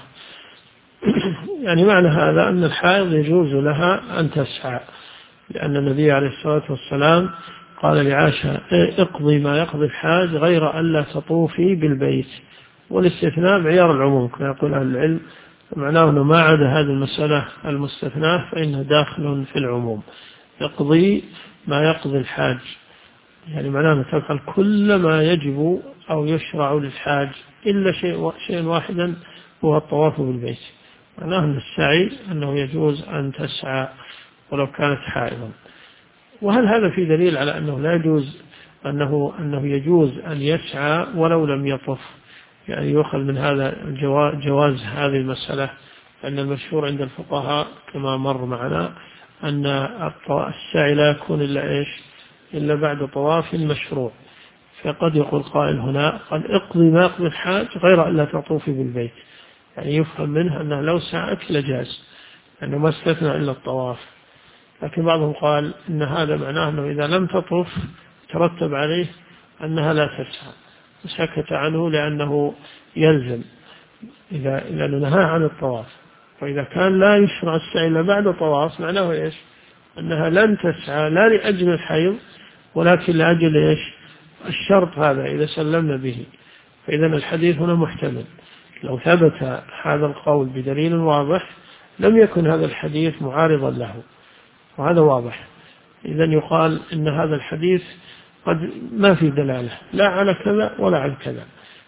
S2: يعني معنى هذا أن الحائض يجوز لها أن تسعى، لأن النبي عليه الصلاة والسلام قال لعائشة اقضي ما يقضي الحاج غير ألا تطوفي بالبيت، والاستثناء بعيار العموم كما يقول أهل العلم، معناه أنه ما عدا هذه المسألة المستثناة فإنه داخل في العموم. يقضي ما يقضي الحاج، يعني معناه أنه تفعل كل ما يجب أو يشرع للحاج إلا شيء واحدا هو الطواف بالبيت. معناه أن السعي أنه يجوز أن تسعى ولو كانت حائضا. وهل هذا في دليل على أنه لا يجوز أنه يجوز أن يسعى ولو لم يطف؟ يعني يؤخذ من هذا جواز هذه المسألة، أن المشهور عند الفقهاء كما مر معنا أن السعي لا يكون إلا بعد طواف مشروع. فقد يقول قائل هنا قد اقضي ما يقضي الحاج غير ألا تطوفي بالبيت، يعني يفهم منه أنه لو سعت لجاز، أنه ما استثنى إلا الطواف. لكن بعضهم قال إن هذا معناه أنه إذا لم تطف ترتب عليه أنها لا تسعى، وسكت عنه لأنه يلزم إذا نهى عن الطواف. وإذا كان لا يشرع السعي إلا بعد طواف معناه أنها لن تسعى لا لأجل الحيض ولكن لأجل الشرط هذا إذا سلمنا به. فإذا الحديث هنا محتمل، لو ثبت هذا القول بدليل واضح لم يكن هذا الحديث معارضا له، وهذا واضح. إذا يقال إن هذا الحديث قد ما في دلالة لا على كذا ولا على كذا،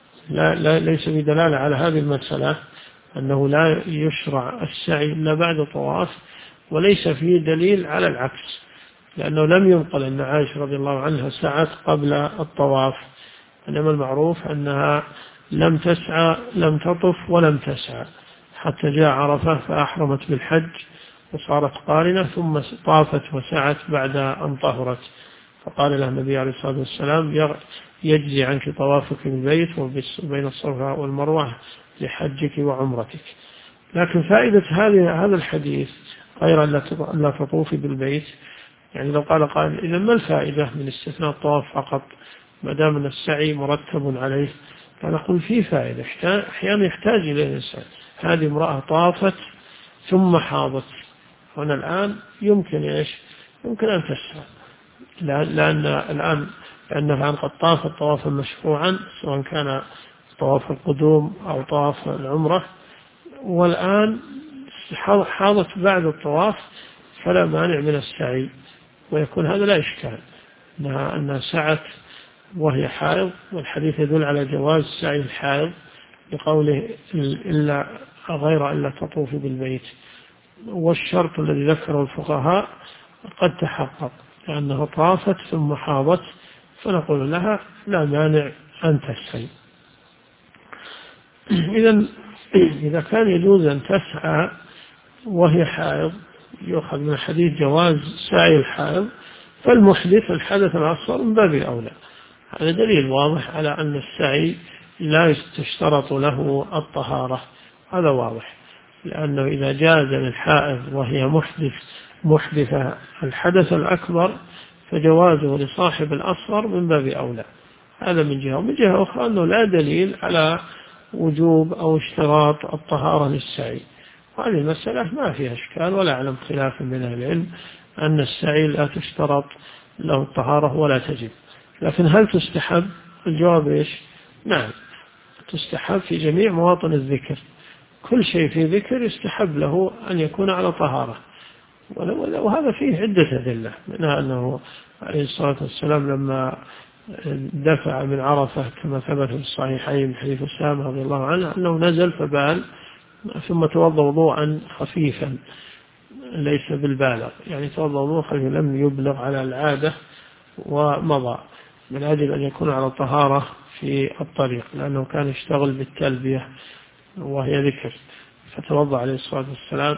S2: ليس بدلالة على هذه المسألة أنه لا يشرع السعي إلا بعد طواف، وليس فيه دليل على العكس، لأنه لم ينقل أن عائشة رضي الله عنها سعت قبل الطواف، إنما المعروف أنها لم تسعى، لم تطف ولم تسعى حتى جاء عرفة فأحرمت بالحج وصارت قارنة، ثم طافت وسعت بعد أن طهرت. فقال لها النبي عليه الصلاة والسلام يجزي عنك طوافك بالبيت وبين الصفا والمروة لحجك وعمرتك. لكن فائدة هذا الحديث غير أن لا تطوفي بالبيت، يعني لو قال قائل إذا ما الفائدة من استثناء الطواف فقط ما دام أن السعي مرتب عليه؟ فنقول فيه فائدة، أحيانا يحتاج إليه الإنسان. هذه امرأة طافت ثم حاضت، هنا الآن يمكن أن تسعى، لأنها قد طافت طوافا مشروعا سواء كان طواف القدوم أو طواف العمرة، والآن حاضت بعد الطواف، فلا مانع من السعي، ويكون هذا لا إشكال أنها سعت وهي حائض، والحديث يدل على جواز سعي الحائض بقوله غير ألا تطوفي بالبيت. والشرط الذي ذكره الفقهاء قد تحقق، لأنه طافت ثم حاضت، فنقول لها لا مانع أن تسعي. إذا كان يجوز أن تسعى وهي حائض، يؤخذ من الحديث جواز سعي الحائض، فالمحدث الحدث الأصغر من باب أولى. هذا دليل واضح على أن السعي لا تشترط له الطهارة، هذا واضح، لأنه إذا جاز للحائض وهي محدثة الحدث الأكبر فجوازه لصاحب الأصغر من باب أولى. هذا من جهة. ومن جهة أخرى أنه لا دليل على وجوب أو اشتراط الطهارة للسعي. هذه المسألة ما فيها إشكال، ولا أعلم خلاف من أهل العلم أن السعي لا تشترط له الطهارة ولا تجب. لكن هل تستحب؟ الجواب نعم، تستحب في جميع مواطن الذكر. كل شيء في ذكر يستحب له أن يكون على طهارة، وهذا فيه عدة أدلة، منها أنه عليه الصلاة والسلام لما دفع من عرفة كما ثبت في الصحيحين حديث أسامة رضي الله عنه أنه نزل فبال ثم توضأ وضوءا خفيفا ليس بالبالغ، يعني توضأ وضوء خفيفا لم يبلغ على العادة، ومضى من أجل أن يكون على طهارة في الطريق، لأنه كان يشتغل بالتلبية وهي ذكر، فتوضأ عليه الصلاة والسلام.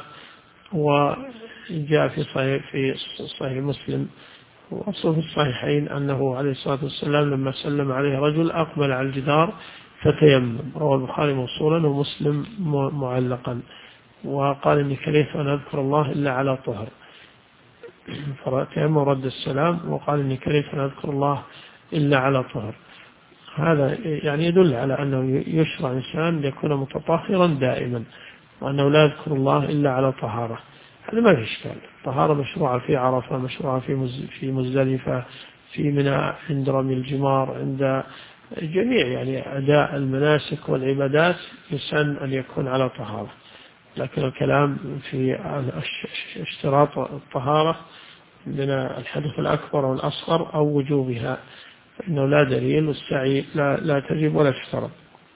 S2: وجاء في صحيح مسلم وأصل في الصحيحين أنه عليه الصلاة والسلام لما سلم عليه رجل أقبل على الجدار فتيمم، رواه البخاري موصولا ومسلم معلقا، وقال إني كرهت أن أذكر الله إلا على طهر، فتيمم رد السلام وقال إني كرهت أن أذكر الله إلا على طهر. هذا يعني يدل على أنه يشرع إنسان ليكون متطهرا دائما، وأنه لا يذكر الله إلا على طهارة. هذا ما في إشكال. الطهارة مشروعة في عرفة، مشروعة في مزدلفة، في منى عند رمي الجمار، عند جميع يعني أداء المناسك والعبادات يسن أن يكون على طهارة. لكن الكلام في اشتراط الطهارة من الحدث الأكبر والأصغر أو وجوبها فإنه لا دليل، والسعي لا تجب ولا تشترط.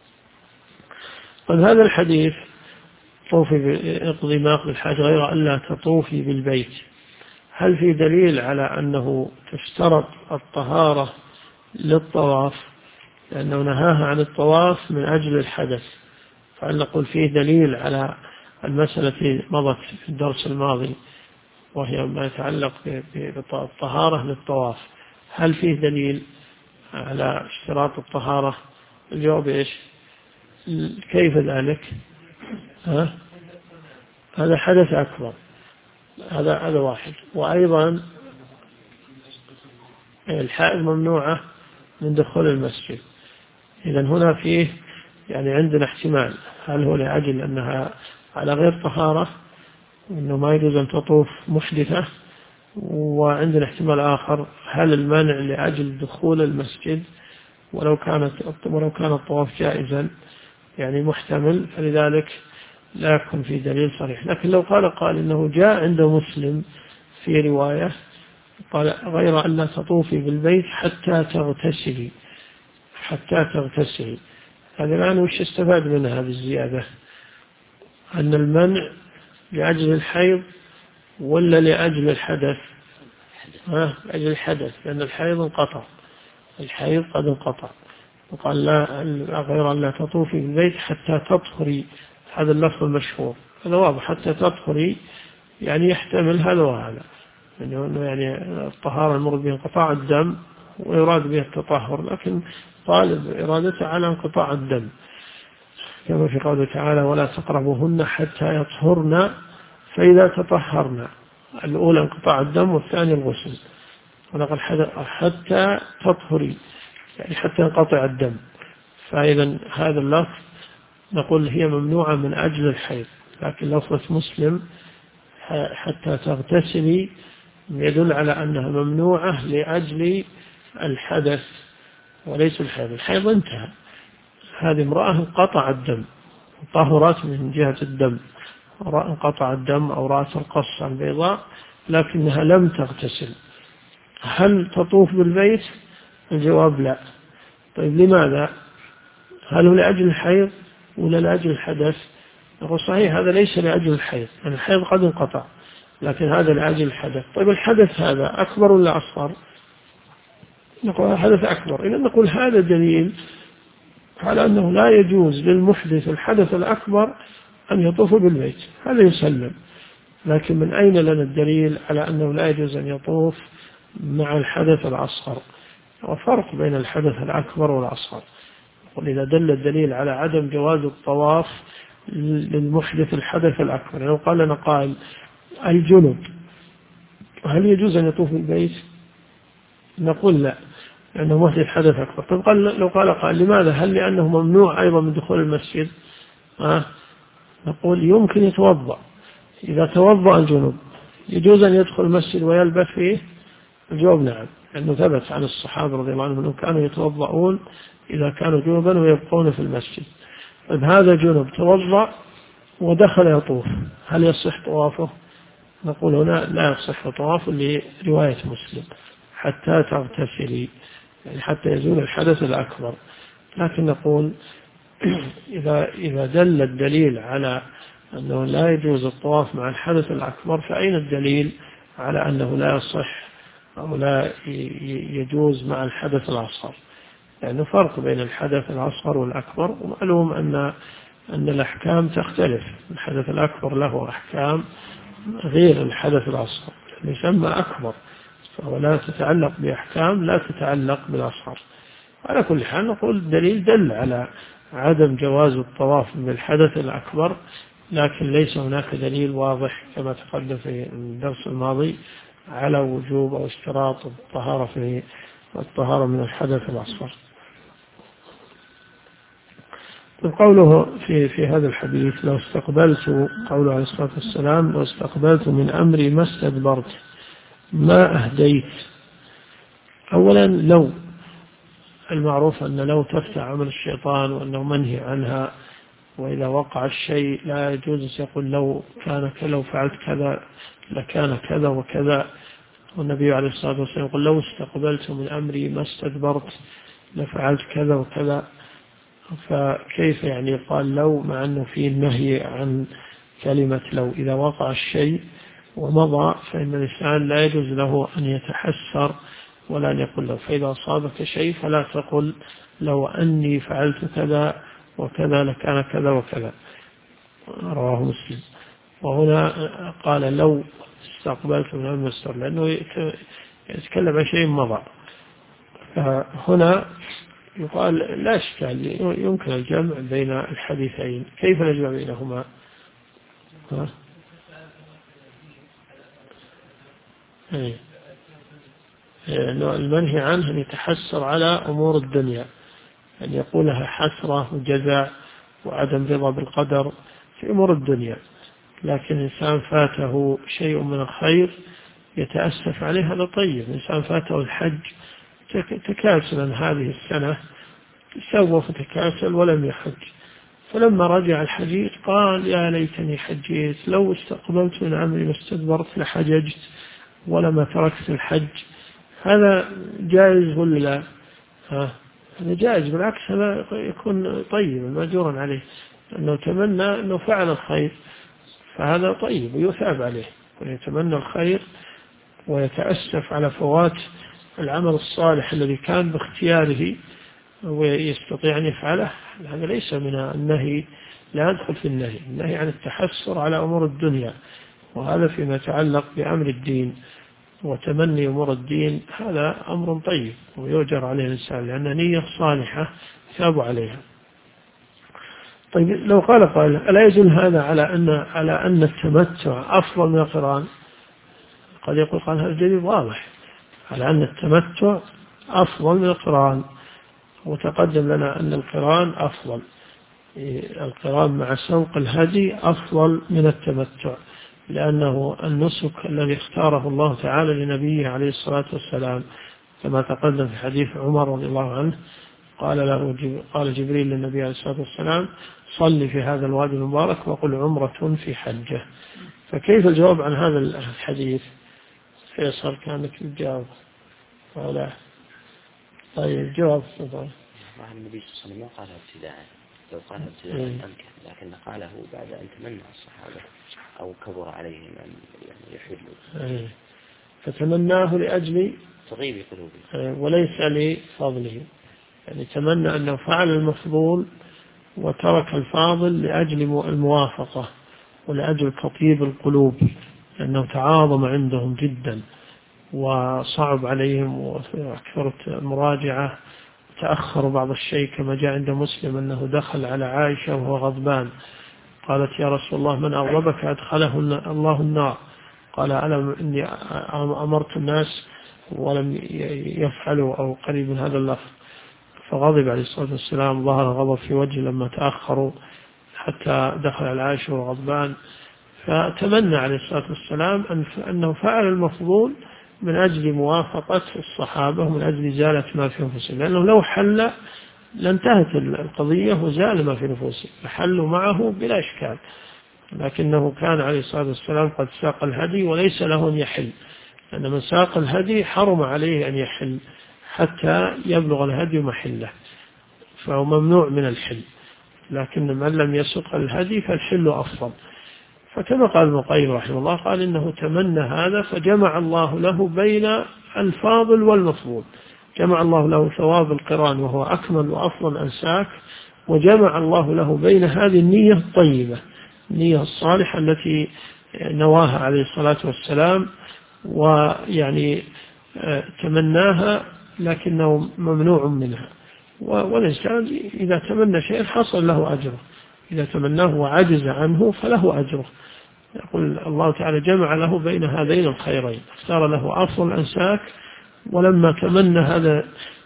S2: هذا الحديث طوفي باقضي ما يقضي الحاج غير أن لا تطوفي بالبيت، هل في دليل على أنه تشترط الطهارة للطواف؟ لأنه نهاها عن الطواف من أجل الحدث، فهل نقول فيه دليل على المسألة التي مضت في الدرس الماضي وهي ما يتعلق بالطهارة للطواف؟ هل فيه دليل على اشتراط الطهارة؟ الجواب كيف ذلك؟ هذا حدث أكبر، هذا واحد. وأيضا الحائض ممنوعة من دخول المسجد. إذن هنا فيه يعني عندنا احتمال، هل هو لأجل أنها على غير طهارة إنه ما يجوز أن تطوف محدثة، وعندنا احتمال آخر هل المنع لأجل دخول المسجد ولو كان الطواف جائزا، يعني محتمل، فلذلك لا يكون في دليل صريح. لكن لو قال إنه جاء عند مسلم في رواية قال غير أن لا تطوفي بالبيت حتى تغتسلي، هذا معنى وش استفاد من هذه الزيادة؟ أن المنع لأجل الحيض ولا لأجل الحدث؟ لأجل الحدث، لأن الحيض قد انقطع، وقال لا غير أن لا تطوفي بالبيت حتى تطهري، هذا اللفظ المشهور، هذا واضح، حتى تطهري يعني يحتمل هذا وهذا، يعني الطهارة المراد به انقطاع الدم ويراد به التطهر، لكن طالب إرادته على انقطاع الدم. كما في قوله تعالى ولا تقربوهن حتى يطهرن فإذا تطهرن، الأولى انقطاع الدم والثاني الغسل، ولقد حتى تطهري يعني حتى ينقطع الدم. فإذا هذا اللفظ نقول هي ممنوعة من أجل الحيض، لكن لفظة مسلم حتى تغتسلي يدل على أنها ممنوعة لأجل الحدث وليس الحيض. الحيض انتهى، هذه امرأة انقطع الدم، طهرت من جهة الدم، انقطع الدم أو رأت القصة البيضاء لكنها لم تغتسل. هل تطوف بالبيت؟ الجواب لا. طيب لماذا؟ هل هو لأجل الحيض ولا لأجل الحدث؟ نقول صحيح هذا ليس لأجل الحيض، يعني الحيض قد انقطع، لكن هذا لأجل الحدث. طيب الحدث هذا أكبر ولا أصغر؟ نقول الحدث أكبر. إذا نقول هذا دليل على أنه لا يجوز للمحدث الحدث الأكبر أن يطوف بالبيت، هذا يسلم. لكن من أين لنا الدليل على أنه لا يجوز أن يطوف مع الحدث الأصغر؟ وفرق بين الحدث الأكبر والأصغر. ولذا دل الدليل على عدم جواز الطواف للمحدث الحدث الأكبر. لو قال لنا قائل الجنب هل يجوز أن يطوف بالبيت؟ نقول لا، لأنه محدث حدث أكبر. طيب لو قال لماذا؟ هل لأنه ممنوع أيضا من دخول المسجد؟ نقول يمكن يتوضأ، إذا توضأ الجنوب يجوز أن يدخل المسجد ويلبث فيه؟ الجواب نعم، لأنه ثبت عن الصحابة رضي الله عنهم أنهم كانوا يتوضؤون إذا كانوا جنبا ويبقون في المسجد. طيب هذا جنب توضأ ودخل يطوف، هل يصح طوافه؟ نقول هنا لا يصح طوافه لرواية مسلم حتى تغتسلي، يعني حتى يزول الحدث الأكبر. لكن نقول إذا دل الدليل على أنه لا يجوز الطواف مع الحدث الأكبر، فأين الدليل على أنه لا يصح أو لا يجوز مع الحدث الأصغر؟ لأنه فرق بين الحدث الأصغر والأكبر، ومعلوم أن الأحكام تختلف. الحدث الأكبر له أحكام غير الحدث الأصغر، يسمى أكبر، فهو لا تتعلق بأحكام لا تتعلق بالأصغر. على كل حال نقول الدليل دل على عدم جواز الطواف بالحدث الأكبر، لكن ليس هناك دليل واضح كما تقدم في الدرس الماضي على وجوب أو اشتراط الطهارة من الحدث الأصغر. قوله في هذا الحديث لو استقبلت، قوله عليه الصلاة والسلام لو استقبلت من أمري ما استدبرت ما أهديت. أولا لو المعروف أن لو تفتح عمل الشيطان وأنه منهي عنها، وإذا وقع الشيء لا يجوز يقول لو فعلت كذا لكان كذا وكذا. والنبي عليه الصلاة والسلام يقول لو استقبلت من أمري ما استدبرت لفعلت كذا وكذا. فكيف يعني قال لو مع أنه فيه النهي عن كلمة لو؟ إذا وقع الشيء ومضى فإن الإنسان لا يجوز له أن يتحسر ولا أن يقول له. فإذا أصابك شيء فلا تقل لو أني فعلت كذا وكذا لكان كذا وكذا. رواه مسلم. وهنا قال لو استقبلت من المستر لأنه يتكلم عن شيء مضى. فهنا يقال لا إشكال، يمكن الجمع بين الحديثين. كيف نجمع بينهما؟ المنهي عنه أن يتحسر على أمور الدنيا، أن يقولها حسرة وجزع وعدم رضا بالقدر في أمور الدنيا. لكن إنسان فاته شيء من الخير يتأسف عليه، هذا طيب. إنسان فاته الحج تكاسلا هذه السنة سوف تكاسل ولم يحج، فلما رجع الحجيج قال يا ليتني حجيت، لو استقبلت من أمري ما استدبرت لحججت ولما تركت الحج. هذا جائز ولا لا؟ هذا جائز، بالعكس هذا يكون طيب مأجورا عليه، أنه تمنى أنه فعل الخير، فهذا طيب ويثاب عليه. ويتمنى الخير ويتأسف على فوات العمل الصالح الذي كان باختياره ويستطيع أن يفعله. هذا ليس من النهي، لا يدخل في النهي عن التحسر على أمور الدنيا، وهذا فيما يتعلق بأمر الدين وتمني أمور الدين. هذا أمر طيب ويؤجر عليه الإنسان، لأن نية صالحة ثاب عليها. طيب لو قال قائل ألا يدل هذا على أن التمتع أفضل من القران؟ قد يقول قال هذا الدليل واضح على أن التمتع أفضل من القران، وتقدم لنا أن القران أفضل، القران مع سوق الهدي أفضل من التمتع، لأنه النسك الذي اختاره الله تعالى لنبيه عليه الصلاة والسلام، كما تقدم في حديث عمر رضي الله عنه قال جبريل للنبي عليه الصلاة والسلام صل في هذا الوادي المبارك وقل عمرة في حجة. فكيف الجواب عن هذا الحديث؟ فيصل كانك تجاوب ولا؟ طيب جواب صدق.
S1: النبي صلى الله عليه وسلم قال ابتداء، لو قال ابتداء أنكر، لكن قاله بعد أن تمنى الصحابة أو كبر عليهم أن يعني يحلوا،
S2: فتمناه لأجل
S1: تطيب قلوبهم
S2: وليس لفضله، يعني تمنى أنه فعل المفضول وترك الفاضل لأجل الموافقة ولأجل تطيب القلوب، لأنه تعاظم عندهم جدا وصعب عليهم وأكثرت المراجعة، تأخروا بعض الشيء كما جاء عند مسلم أنه دخل على عائشة وهو غضبان، قالت يا رسول الله من أغضبك أدخله الله النار، قال ألم إني أمرت الناس ولم يفعلوا أو قريب من هذا اللفظ، فغضب عليه الصلاة والسلام، ظهر غضب في وجهه لما تأخروا حتى دخل على عائشة وغضبان، فتمنى عليه الصلاة والسلام أنه فعل المفضول من أجل موافقة الصحابة ومن أجل إزالة ما في أنفسهم، لأنه لو حل لانتهت القضية وزال ما في نفوسهم، فحلوا معه بلا إشكال، لكنه كان عليه الصلاة والسلام قد ساق الهدي وليس له أن يحل، لأن من ساق الهدي حرم عليه أن يحل حتى يبلغ الهدي محله، فهو ممنوع من الحل، لكن من لم يسق الهدي فالحل أفضل. فكما قال ابن القيم رحمه الله قال إنه تمنى هذا فجمع الله له بين الفاضل والمفضول، جمع الله له ثواب القران وهو أكمل وأفضل أنساك، وجمع الله له بين هذه النية الطيبة، النية الصالحة التي نواها عليه الصلاة والسلام، ويعني تمناها لكنه ممنوع منها، والإنسان إذا تمنى شيء حصل له أجره، إذا تمناه وعجز عنه فله أجره. يقول الله تعالى جمع له بين هذين الخيرين، اختار له أفضل الأنساك، ولما تمنى هذا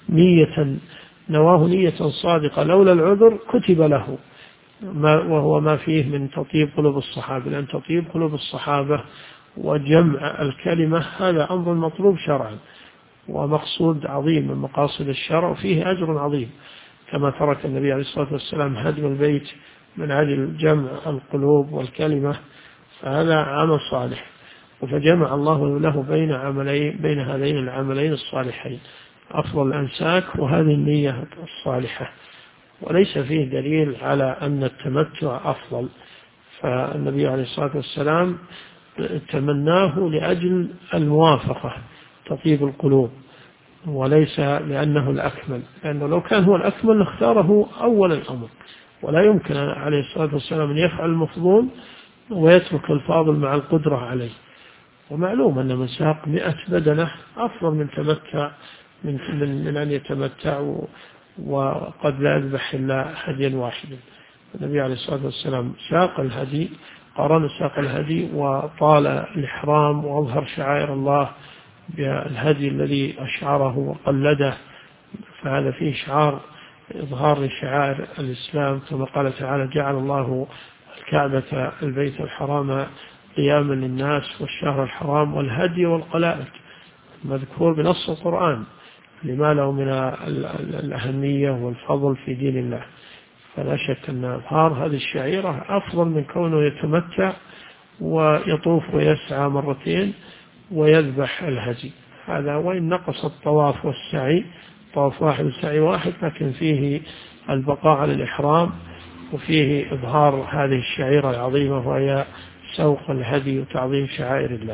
S2: نواه نية صادقة لولا العذر كتب له وهو ما فيه من تطيب قلوب الصحابة، لأن تطيب قلوب الصحابة وجمع الكلمة هذا أمر مطلوب شرعا ومقصود عظيم من مقاصد الشرع، وفيه أجر عظيم، كما ترك النبي عليه الصلاة والسلام هدم البيت من أجل جمع القلوب والكلمة، فهذا عمل صالح، فجمع الله له بين هذين العملين الصالحين، أفضل الأنساك وهذه النية الصالحة، وليس فيه دليل على أن التمتع أفضل، فالنبي عليه الصلاة والسلام تمناه لأجل الموافقة تطيب القلوب، وليس لأنه الأكمل، لأنه لو كان هو الأكمل لاختاره أول الأمر، ولا يمكن عليه الصلاة والسلام أن يفعل المفضول ويترك الفاضل مع القدرة عليه، ومعلوم أن من ساق 100 بدنة أفضل من تمتع من أن يتمتع وقد لا يذبح إلا هديا واحدا. النبي عليه الصلاة والسلام ساق الهدي، قرن ساق الهدي وطال الإحرام وأظهر شعائر الله بالهدي الذي أشعره وقلده، فهذا فيه شعار إظهار لشعائر الإسلام، كما قال تعالى جعل الله الكعبة البيت الحرام قياما للناس والشهر الحرام والهدي والقلائد، مذكور بنص القرآن لما له من الأهمية والفضل في دين الله، فلا شك أن إظهار هذه الشعيرة أفضل من كونه يتمتع ويطوف ويسعى مرتين ويذبح الهدي، هذا وإن نقص الطواف والسعي، طواف واحد وسعي واحد، لكن فيه البقاء على الإحرام وفيه إظهار هذه الشعيرة العظيمة وهي سوق الهدي وتعظيم شعائر الله.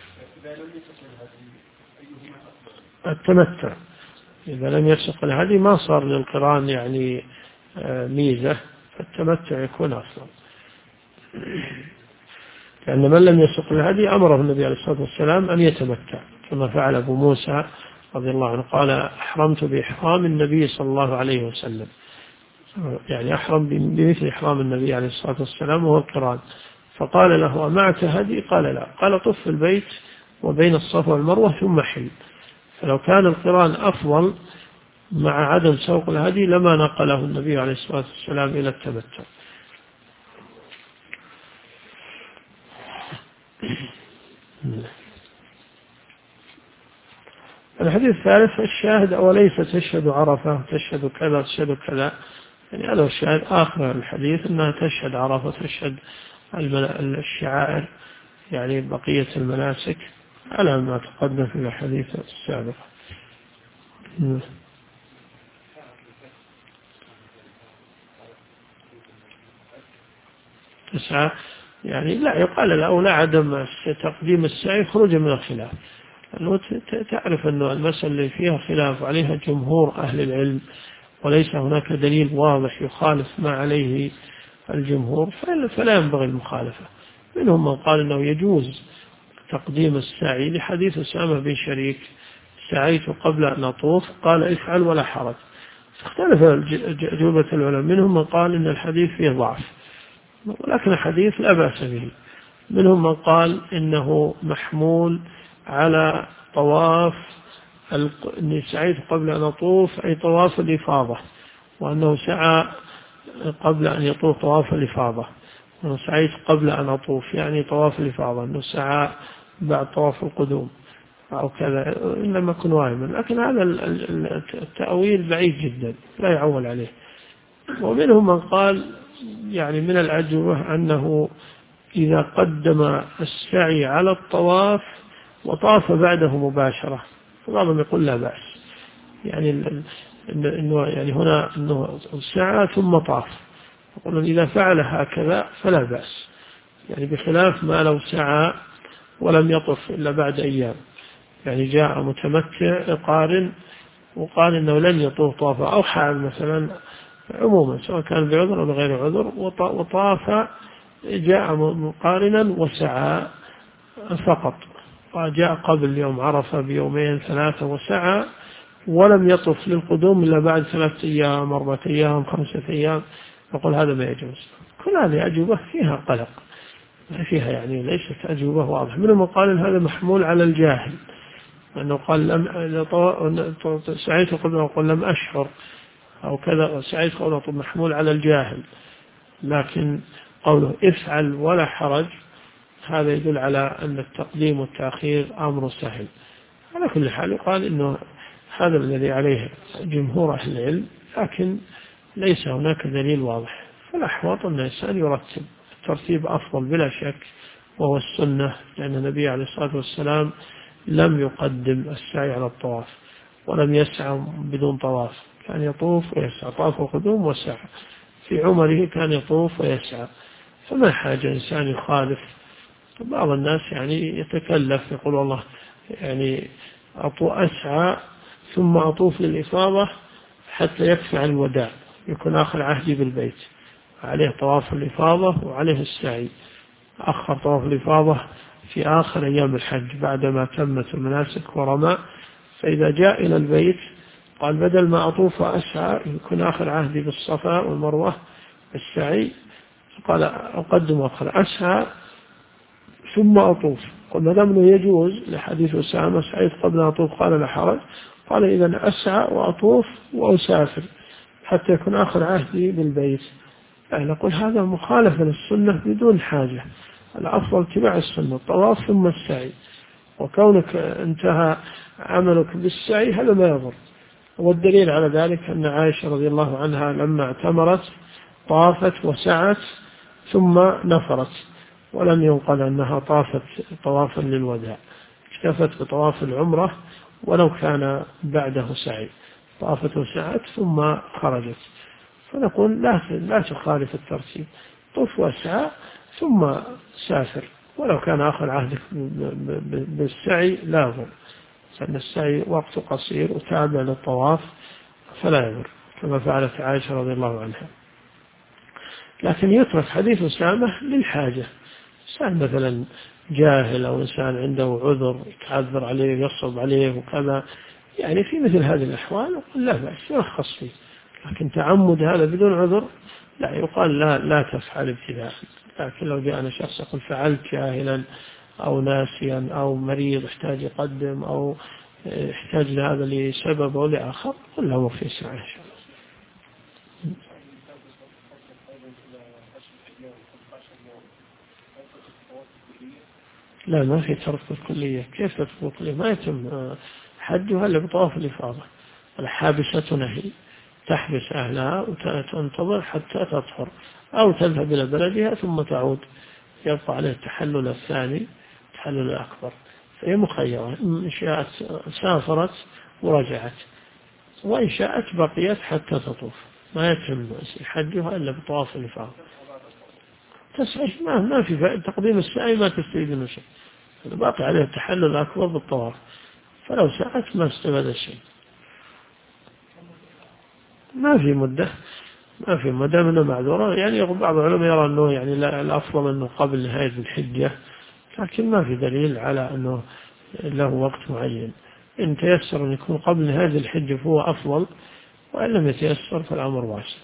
S2: التمتع إذا لم يسق الهدي ما صار للقران يعني ميزة، فالتمتع يكون أفضل، لأن من لم يسق الهدي أمره النبي عليه الصلاة والسلام أن يتمتع، كما فعل أبو موسى رضي الله عنه، قال أحرمت بإحرام النبي صلى الله عليه وسلم، يعني أحرم بمثل إحرام النبي عليه الصلاة والسلام وهو القران. فقال له: أمعك هدي؟ قال: لا. قال: طف في البيت وبين الصفا والمروة ثم حل. فلو كان القران أفضل مع عدم سوق الهدي لما نقله النبي عليه الصلاة والسلام إلى التمتع. الحديث الثالث: الشاهد: أوليس تشهد عرفة تشهد كذا تشهد كذا. يعني هذا الشاهد آخر الحديث أنها تشهد عرفة تشهد الشعائر، يعني بقية المناسك على ما تقدم في الحديث السابق. تسعى يعني لا يقال الأولى عدم تقديم السعي خروجا من الخلاف، أنه تعرف أن المسألة اللي فيها خلاف عليها جمهور أهل العلم وليس هناك دليل واضح يخالف ما عليه الجمهور فلا ينبغي المخالفة. منهم من قال أنه يجوز تقديم السعي لحديث أسامة بن شريك: سعيت قبل أن أطوف، قال: افعل ولا حرج. اختلف أجوبة العلماء، منهم من قال أن الحديث فيه ضعف ولكن الحديث لا بأس به. منهم من قال إنه محمول على طواف أني سعيت قبل أن أطوف أي طواف الإفاضة، وأنه سعى قبل أن يطوف طواف الإفاضة، أنه سعيت قبل أن أطوف يعني طواف الإفاضة، أنه سعى بعد طواف القدوم أو كذا، إنما يكون واهما. لكن هذا التأويل بعيد جدا لا يعول عليه. ومنهم من قال يعني من الأجوبة أنه إذا قدم السعي على الطواف وطاف بعده مباشرة فبعضهم يقول لا بأس، يعني إنه يعني هنا إنه سعى ثم طاف، يقولون إذا فعل هكذا فلا بأس، يعني بخلاف ما لو سعى ولم يطف إلا بعد أيام، يعني جاء متمتع قارن وقال إنه لن يطوف طوافا، أو حال مثلا عموما سواء كان بعذر أو بغير عذر وطاف، جاء مقارنا وسعى فقط، وجاء قبل يوم عرفة بيومين ثلاثة وسعى ولم يطف للقدوم إلا بعد 3 أيام 4 أيام 5 أيام، يقول هذا ما يجوز. كل هذه أجوبة فيها قلق، فيها يعني ليست أجوبة واضحة. منهم قال إن هذا محمول على الجاهل، أنه قال سعيت قبل أقول لم أشعر أو كذا، سعيت قبل أقول محمول على الجاهل، لكن قوله افعل ولا حرج هذا يدل على أن التقديم والتأخير أمر سهل. على كل حال يقال إنه هذا الذي عليه جمهور أهل العلم، لكن ليس هناك دليل واضح، فالأحوط أن الإنسان يرتب الترتيب أفضل بلا شك، وهو السنة، لأن النبي عليه الصلاة والسلام لم يقدم السعي على الطواف ولم يسعى بدون طواف، كان يطوف ويسعى، طاف وقدوم وسعى، في عمره كان يطوف ويسعى، فما حاجة إنسان يخالف. بعض الناس يعني يتكلف يقول والله يعني أسعى ثم أطوف للإفاضة حتى يكفي عن الوداع، يكون آخر عهدي بالبيت، عليه طواف الإفاضة وعليه السعي، أخر طواف الإفاضة في آخر أيام الحج بعدما تمت المناسك ورمى، فإذا جاء إلى البيت قال بدل ما أطوف وأسعى يكون آخر عهدي بالصفا والمروة السعي، قال أقدم وأخر أسعى ثم أطوف. قلنا دام يجوز لحديث أسامة سعيت قبل أن أطوف، قال لا حرج، قال إذا أسعى وأطوف وأسافر حتى يكون آخر عهدي بالبيت. نقول هذا مخالفة للسنة بدون حاجة، الأفضل اتباع السنة، الطواف ثم السعي، وكونك انتهى عملك بالسعي هذا ما يضر. والدليل على ذلك أن عائشة رضي الله عنها لما اعتمرت طافت وسعت ثم نفرت، ولم ينقل أنها طافت طوافا للوداع، اكتفت بطواف العمرة ولو كان بعده سعي، طافت وسعت ثم خرجت. فنقول لا تخالف الترتيب، طف واسعى ثم سافر، ولو كان آخر عهدك بالسعي لا يضر، لأن السعي وقت قصير وتابع للطواف فلا يضر كما فعلت عائشة رضي الله عنها. لكن يترك حديث أسامة للحاجة، إنسان مثلا جاهل أو إنسان عنده عذر يتعذر عليه يصعب عليه وكذا، يعني في مثل هذه الأحوال لا بأس يرخص فيه، لكن تعمد هذا بدون عذر لا، يقال لا تفعل ابتداء. لكن لو جاءنا شخص يقول فعلت جاهلا أو ناسيا أو مريض احتاج يقدم أو احتاج لهذا لسبب أو لآخر، كله في سعة إن شاء الله. لا، ما في ترك الكلية. كيف ترك الكلية؟ ما يتم حجها إلا بطواف الإفاضة. الحابسة نهي، تحبس أهلها وتنتظر حتى تطهر أو تذهب إلى بلدها ثم تعود، يبقى عليه التحلل الثاني، التحلل الأكبر. فهي مخيرة، إن شاءت سافرت ورجعت، وإن شاءت بقيت حتى تطوف. ما يتم حجها إلا بطواف الإفاضة. تسعى ما في تقديم السعي، ما تستفيد منه شيء، باقي عليه التحلل الأكبر بالطواف. فلو سعت ما استفاد شيء. ما في مدة منه معذورة. يعني بعض العلماء يرى أنه يعني الأفضل أنه قبل نهاية الحجة، لكن ما في دليل على أنه له وقت معين. إن تيسر أن يكون قبل نهاية الحجة فهو أفضل، وإن لم يتيسر فالأمر واسع.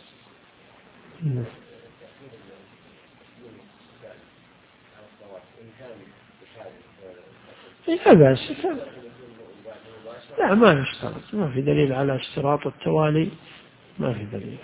S2: لا بأس. لا، ما يشترط، ما في دليل على اشتراط التوالي، ما في دليل.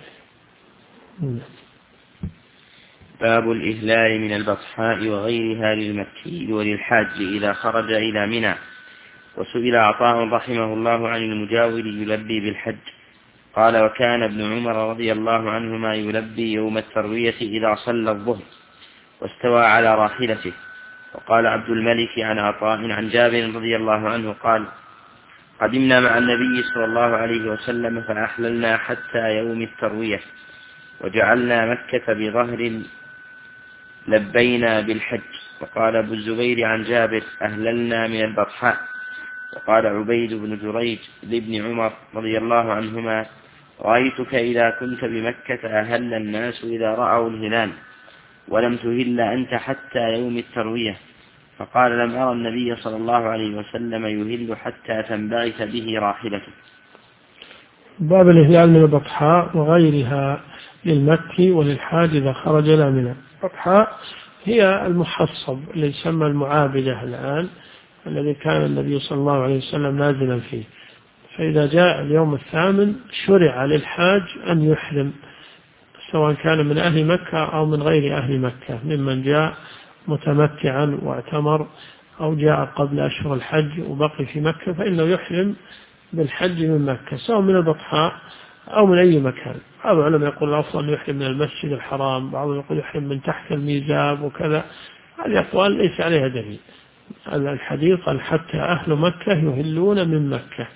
S1: باب الإهلال من البطحاء وغيرها للمكي وللحاج إذا خرج إلى منى. وسئل عطاء رحمه الله عن المجاور يلبي بالحج، قال: وكان ابن عمر رضي الله عنهما يلبي يوم التروية إذا صلى الظهر واستوى على راحلته. وقال عبد الملك عن عطاء عن جابر رضي الله عنه قال: قدمنا مع النبي صلى الله عليه وسلم فأحللنا حتى يوم التروية، وجعلنا مكة بظهر لبينا بالحج. وقال أبو الزبير عن جابر: أهللنا من البطحاء. وقال عبيد بن جريج لابن عمر رضي الله عنهما: رأيتك إذا كنت بمكة أهل الناس إذا رأوا الهلال، ولم تهل أنت حتى يوم التروية. فقال: لم أرى النبي صلى الله عليه وسلم يهل حتى تنبعث به راحلته.
S2: باب الإهلال من البطحاء وغيرها للمكي وللحاج إذا خرج إلى منى. البطحاء هي المحصب اللي يسمى المعابدة الآن، الذي كان النبي صلى الله عليه وسلم نازلا فيه. فإذا جاء اليوم الثامن شرع للحاج أن يحرم، سواء كان من أهل مكة أو من غير أهل مكة، ممن جاء متمتعا واعتمر أو جاء قبل أشهر الحج وبقي في مكة، فإنه يحرم بالحج من مكة، سواء من البطحاء أو من أي مكان. بعض العلماء يقول الأفضل يحرم من المسجد الحرام، بعضهم يقول يحرم من تحت الميزاب وكذا. هذه أقوال ليس عليها دليل. الحديث قال: حتى أهل مكة يهلون من مكة،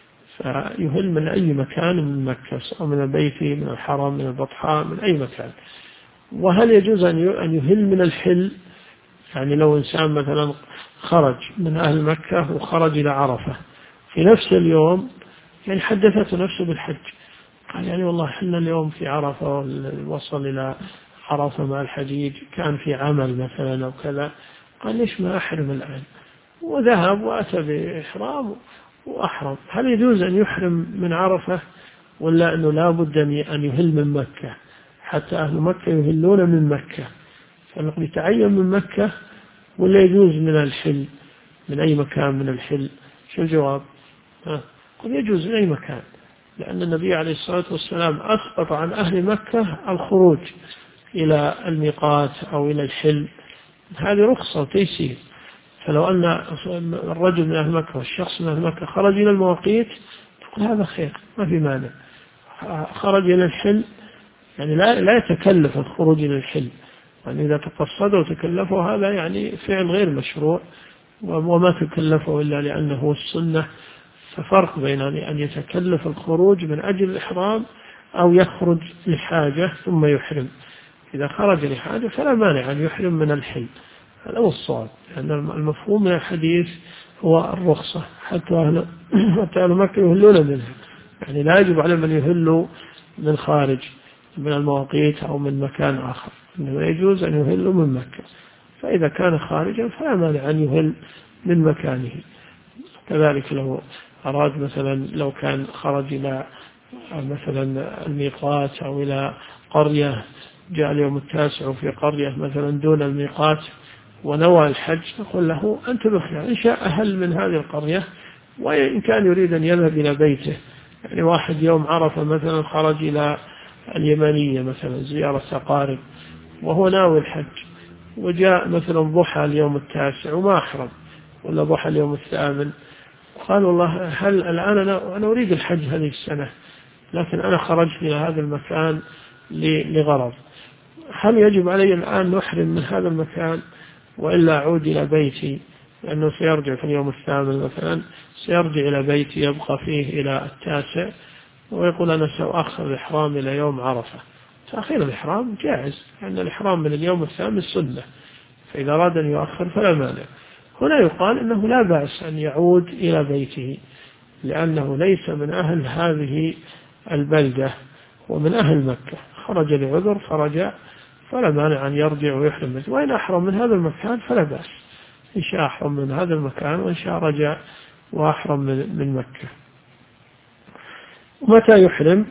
S2: فيهل من أي مكان من مكة، سواء من البيت، من الحرم، من البطحاء، من أي مكان. وهل يجوز أن يهل من الحل؟ يعني لو إنسان مثلا خرج من أهل مكة وخرج إلى عرفة في نفس اليوم، يعني حدثته نفسه بالحج، قال يعني والله حنا اليوم في عرفة، وصل إلى عرفة مع الحجيج، كان في عمل مثلا أو كذا، قال ليش ما أحرم الآن؟ وذهب وأتى بإحرام وأحرم. هل يجوز أن يحرم من عرفة، ولا أنه لا بد أن يهل من مكة؟ حتى أهل مكة يهلون من مكة، فنقول يتعين من مكة، ولا يجوز من الحل من أي مكان من الحل؟ شو الجواب؟ قل يجوز من أي مكان، لأن النبي عليه الصلاة والسلام أسقط عن أهل مكة الخروج إلى الميقات أو إلى الحل، هذه رخصة وتيسير. فلو أن الرجل من أهل مكة والشخص من أهل مكة خرج إلى المواقيت، تقول هذا خير، ما في مانع. خرج إلى الحل يعني لا يتكلف الخروج إلى الحل، يعني إذا تقصده وتكلفه هذا يعني فعل غير مشروع، وما تكلفه إلا لأنه السنة. ففرق بين أن يتكلف الخروج من أجل الإحرام أو يخرج لحاجة ثم يحرم. إذا خرج لحاجة فلا مانع أن يحرم من الحل، هذا هو الصواب، لأن المفهوم من الحديث هو الرخصة. حتى أهل مكة يهلون منها، يعني لا يجب على من يهلوا من خارج من المواقيت أو من مكان آخر، إنما يجوز أن يهلوا من مكة. فإذا كان خارجا فلا مانع أن يهل من مكانه. كذلك لو أراد مثلا، لو كان خرج إلى مثلا الميقات أو إلى قرية جاء اليوم التاسع في قرية مثلا دون الميقات ونوى الحج، نقول له أنت بخير، إن شاء أهل من هذه القرية، وإن كان يريد أن يذهب إلى بيته. يعني واحد يوم عرفة مثلا خرج إلى اليمنية مثلا زيارة أقارب وهو ناوي الحج، وجاء مثلا ضحى اليوم التاسع وما أحرم، ولا ضحى اليوم الثامن، قال والله هل الآن أنا أريد الحج هذه السنة، لكن أنا خرجت إلى هذا المكان لغرض، هل يجب علي الآن نحرم من هذا المكان وإلا أعود إلى بيتي؟ لأنه سيرجع في اليوم الثامن مثلا، سيرجع إلى بيتي يبقى فيه إلى التاسع، ويقول أنا سأؤخر الإحرام إلى يوم عرفة. تأخير الإحرام جائز، لأن الإحرام من اليوم الثامن سنة، فإذا أراد أن يؤخر فلا مانع. هنا يقال إنه لا بأس أن يعود إلى بيته، لأنه ليس من أهل هذه البلدة ومن أهل مكة، خرج لعذر فرجع، فلا مانع أن يرجع ويحرم منه. وإن أحرم من هذا المكان فلا بأس، إن شاء أحرم من هذا المكان وإن شاء رجع وأحرم من مكة. ومتى يحرم؟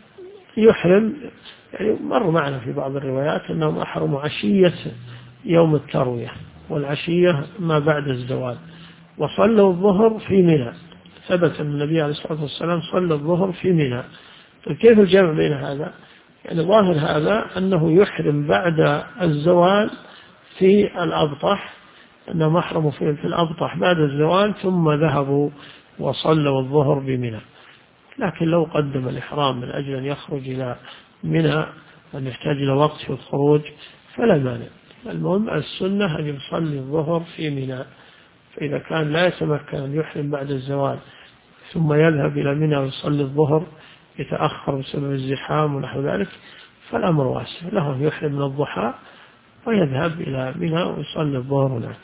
S2: يعني مر معنا في بعض الروايات أنهم أحرموا عشية يوم التروية، والعشية ما بعد الزوال، وصلوا الظهر في منى. ثبت أن النبي عليه الصلاة والسلام صلى الظهر في منى. كيف الجمع بين هذا؟ يعني ظاهر هذا أنه يحرم بعد الزوال في الأبطح، أنهم أحرموا في الأبطح بعد الزوال ثم ذهبوا وصلوا الظهر بمنى. لكن لو قدم الإحرام من أجل أن يخرج إلى منى أن يحتاج إلى وقت في الخروج فلا مانع. المهم السنة أن يصلي الظهر في منى، فإذا كان لا يتمكن أن يحرم بعد الزوال ثم يذهب إلى منى ويصلي الظهر يتأخر بسبب الزحام ونحو ذلك، فالأمر واسع، له أن يحرم من الضحى ويذهب إلى منى ويصلي الظهر هناك.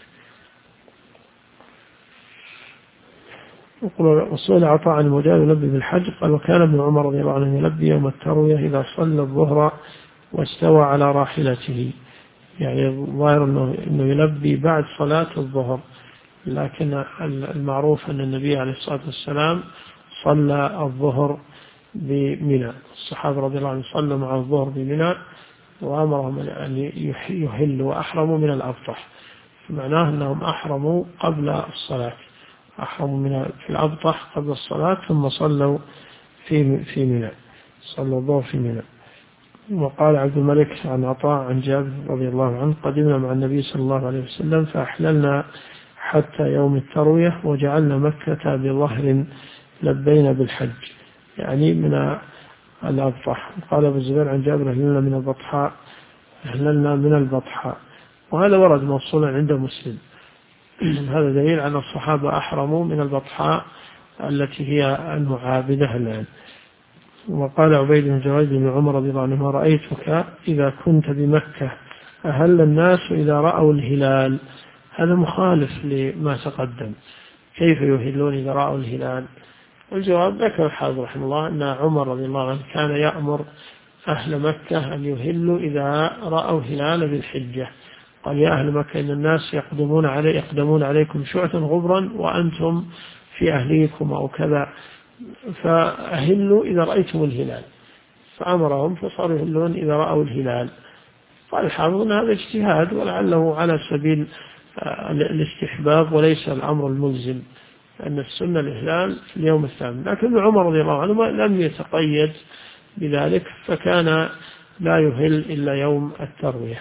S2: وسئل عطاء عن المجاهد يلبي بالحج قال وكان ابن عمر رضي الله عنه يلبي يوم التروية إذا صلى الظهر واستوى على راحلته، يعني الظاهر أنه يلبي بعد صلاة الظهر، لكن المعروف أن النبي عليه الصلاة والسلام صلى الظهر بمنى، الصحابة رضي الله عنهم صلوا مع الظهر بمنى وأمرهم أن يحلوا وأحرموا من الأبطح، معناه أنهم أحرموا قبل الصلاة، أحرموا في الأبطح قبل الصلاة ثم صلوا في منى، صلوا الظهر في منى. وقال عبد الملك عن عطاء عن جابر رضي الله عنه قدمنا مع النبي صلى الله عليه وسلم فأحللنا حتى يوم التروية وجعلنا مكة بظهر لبينا بالحج، يعني من الأبطح. قال أبو الزبير عن جابر أهللنا من البطحاء، أهللنا من البطحاء، وهذا ورد موصولا عند مسلم. هذا دليل أن الصحابة أحرموا من البطحاء التي هي المعابدة الآن. وقال عبيد بن جواد بن عمر رضي الله عنه رأيتك إذا كنت بمكة أهل الناس إذا رأوا الهلال، هذا مخالف لما تقدم، كيف يهلون إذا رأوا الهلال؟ والجواب ذكر الحافظ رحمه الله أن عمر رضي الله عنه كان يأمر أهل مكة أن يهلوا إذا رأوا هلال بالحجة، قال يا أهل مكة إن الناس يقدمون عليكم شعثا غبرا وأنتم في أهليكم أو كذا، فأهلوا إذا رأيتم الهلال، فأمرهم فصاروا يهلون إذا رأوا الهلال. قال الحافظ أن هذا اجتهاد ولعله على سبيل الاستحباب وليس الأمر الملزم، أن السنة الإهلال في اليوم الثامن، لكن عمر رضي الله عنه لم يتقيد بذلك فكان لا يهل إلا يوم التروية.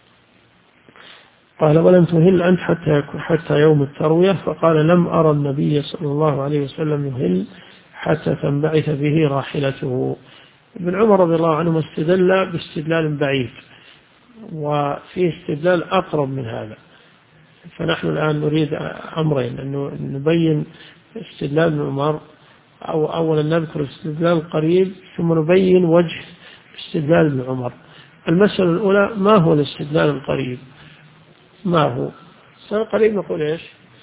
S2: قال ولم تهل أنت حتى يوم التروية؟ فقال لم أرى النبي صلى الله عليه وسلم يهل حتى تنبعث به راحلته. ابن عمر رضي الله عنه استدل باستدلال بعيد، وفيه استدلال أقرب من هذا، فنحن الآن نريد أمرين، أن نبين استدلال ابن عمر، أو أولا نذكر الاستدلال القريب ثم نبين وجه استدلال ابن عمر. المسألة الأولى ما هو الاستدلال القريب؟ ما هو الاستدلال القريب؟ نقول إيش؟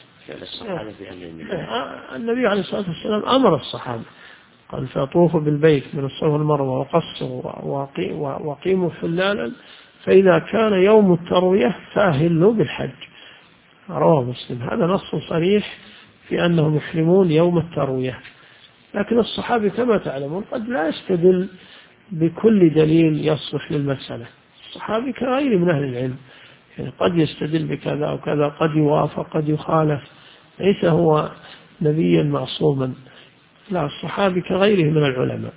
S2: النبي عليه الصلاة والسلام أمر الصحابة قال فأطوفوا بالبيت من الصفا والمروة وقصروا وقيموا حلالا فإذا كان يوم التروية فأهلوا بالحج، رواه مسلم. هذا نص صريح في أنهم يحرمون يوم التروية، لكن الصحابي كما تعلمون قد لا يستدل بكل دليل يصلح للمسألة. الصحابي كغير من أهل العلم، يعني قد يستدل بكذا أو كذا، قد يوافق قد يخالف، ليس هو نبيا معصوما. لا، الصحابي كغيره من العلماء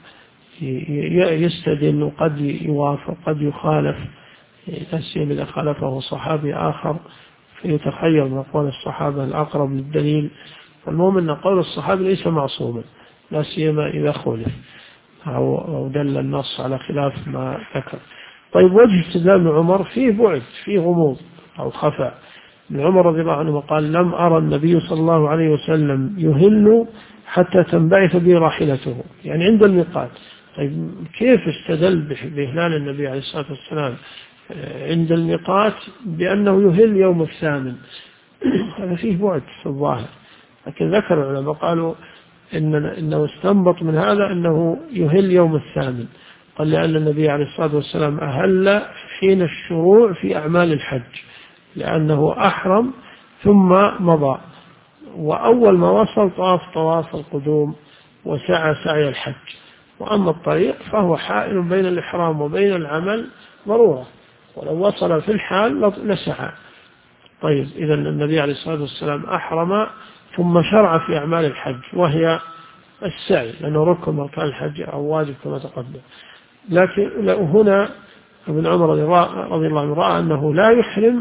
S2: يستدل وقد يوافق قد يخالف، لا سيما إذا خالفه صحابي آخر فيتخير من أقوال الصحابة الأقرب للدليل. فالمهم أن قول الصحابي ليس معصوما، لا سيما إذا خولف أو دل النص على خلاف ما ذكر. طيب، وجه استدلال ابن عمر فيه بعد، فيه غموض أو خفاء. ابن عمر رضي الله عنه قال: لم أرى النبي صلى الله عليه وسلم يهل حتى تنبعث به راحلته، يعني عند الميقات. طيب، كيف استدل بإهلال النبي عليه الصلاة والسلام عند الميقات بأنه يهل يوم الثامن؟ هذا فيه بعد في الظاهر. لكن ذكر العلماء قالوا إنه استنبط من هذا أنه يهل يوم الثامن. قال لأن النبي عليه الصلاة والسلام أهل حين الشروع في أعمال الحج، لأنه أحرم ثم مضى، وأول ما وصل طواف القدوم وسعى سعي الحج. وأما الطريق فهو حائل بين الإحرام وبين العمل ضرورة، ولو وصل في الحال لسعى. طيب، إذا النبي عليه الصلاة والسلام أحرم ثم شرع في أعمال الحج، وهي السعي، لأنه ركن من أركان الحج أو واجب كما تقدم. لكن هنا ابن عمر رضي الله عنه رأى أنه لا يحرم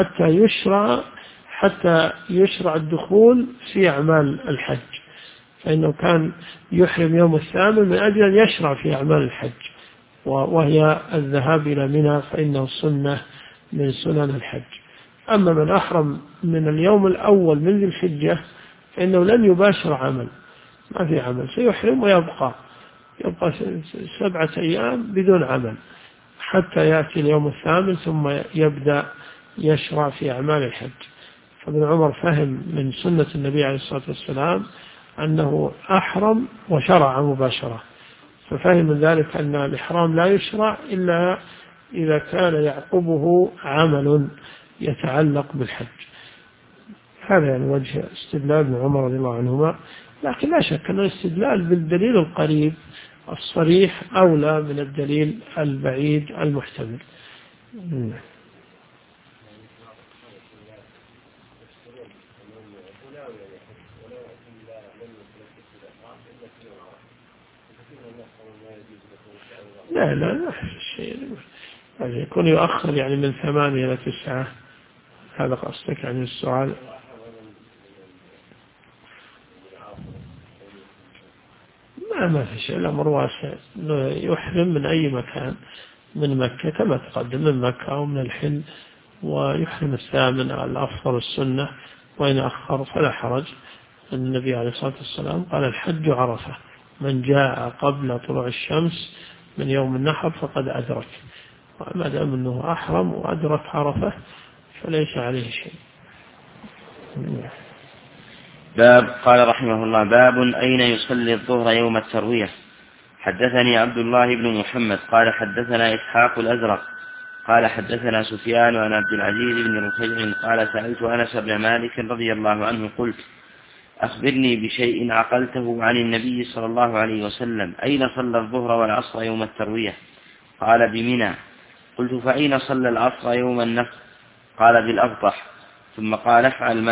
S2: حتى يشرع الدخول في أعمال الحج، فإنه كان يحرم يوم الثامن من أجل أن يشرع في أعمال الحج، وهي الذهاب إلى منى، فإنه سنة من سنن الحج. أما من أحرم من اليوم الأول من ذي الحجة فإنه لن يباشر عمل، ما في عمل، سيحرم ويبقى 7 أيام بدون عمل حتى يأتي اليوم الثامن ثم يبدأ يشرع في أعمال الحج. فابن عمر فهم من سنة النبي عليه الصلاة والسلام أنه أحرم وشرع مباشرة، ففهم من ذلك أن الإحرام لا يشرع إلا إذا كان يعقبه عمل يتعلق بالحج. هذا يعني وجه استدلال ابن عمر رضي الله عنهما. لكن لا شك أن الاستدلال بالدليل القريب الصريح أولى من الدليل البعيد المحتمل. لا شيء يعني يكون يؤخر يعني من 8 إلى 9. هذا قصدك يعني السؤال؟ ما في شيء، الأمر واسع، يحرم من أي مكان من مكة كما تقدم، من مكة أو من الحل، ويحرم الثامن على الأفضل السنة، وإن أخر فلا حرج. النبي عليه الصلاة والسلام قال: الحج عرفة، من جاء قبل طلوع الشمس من يوم النحر فقد أدرك. وما دام أنه أحرم وأدرك عرفة فليس عليه شيء.
S1: باب. قال رحمه الله: باب أين يصلي الظهر يوم التروية. حدثني عبد الله بن محمد قال حدثنا إسحاق الأزرق قال حدثنا سفيان عن عبد العزيز بن رفيع قال: سألت أنس بن مالك رضي الله عنه قلت: أخبرني بشيء عقلته عن النبي صلى الله عليه وسلم، أين صلى الظهر والعصر يوم التروية؟ قال: بمنى. قلت: فأين صلى العصر يوم النفر؟ قال: بالأبطح. ثم قال: افعل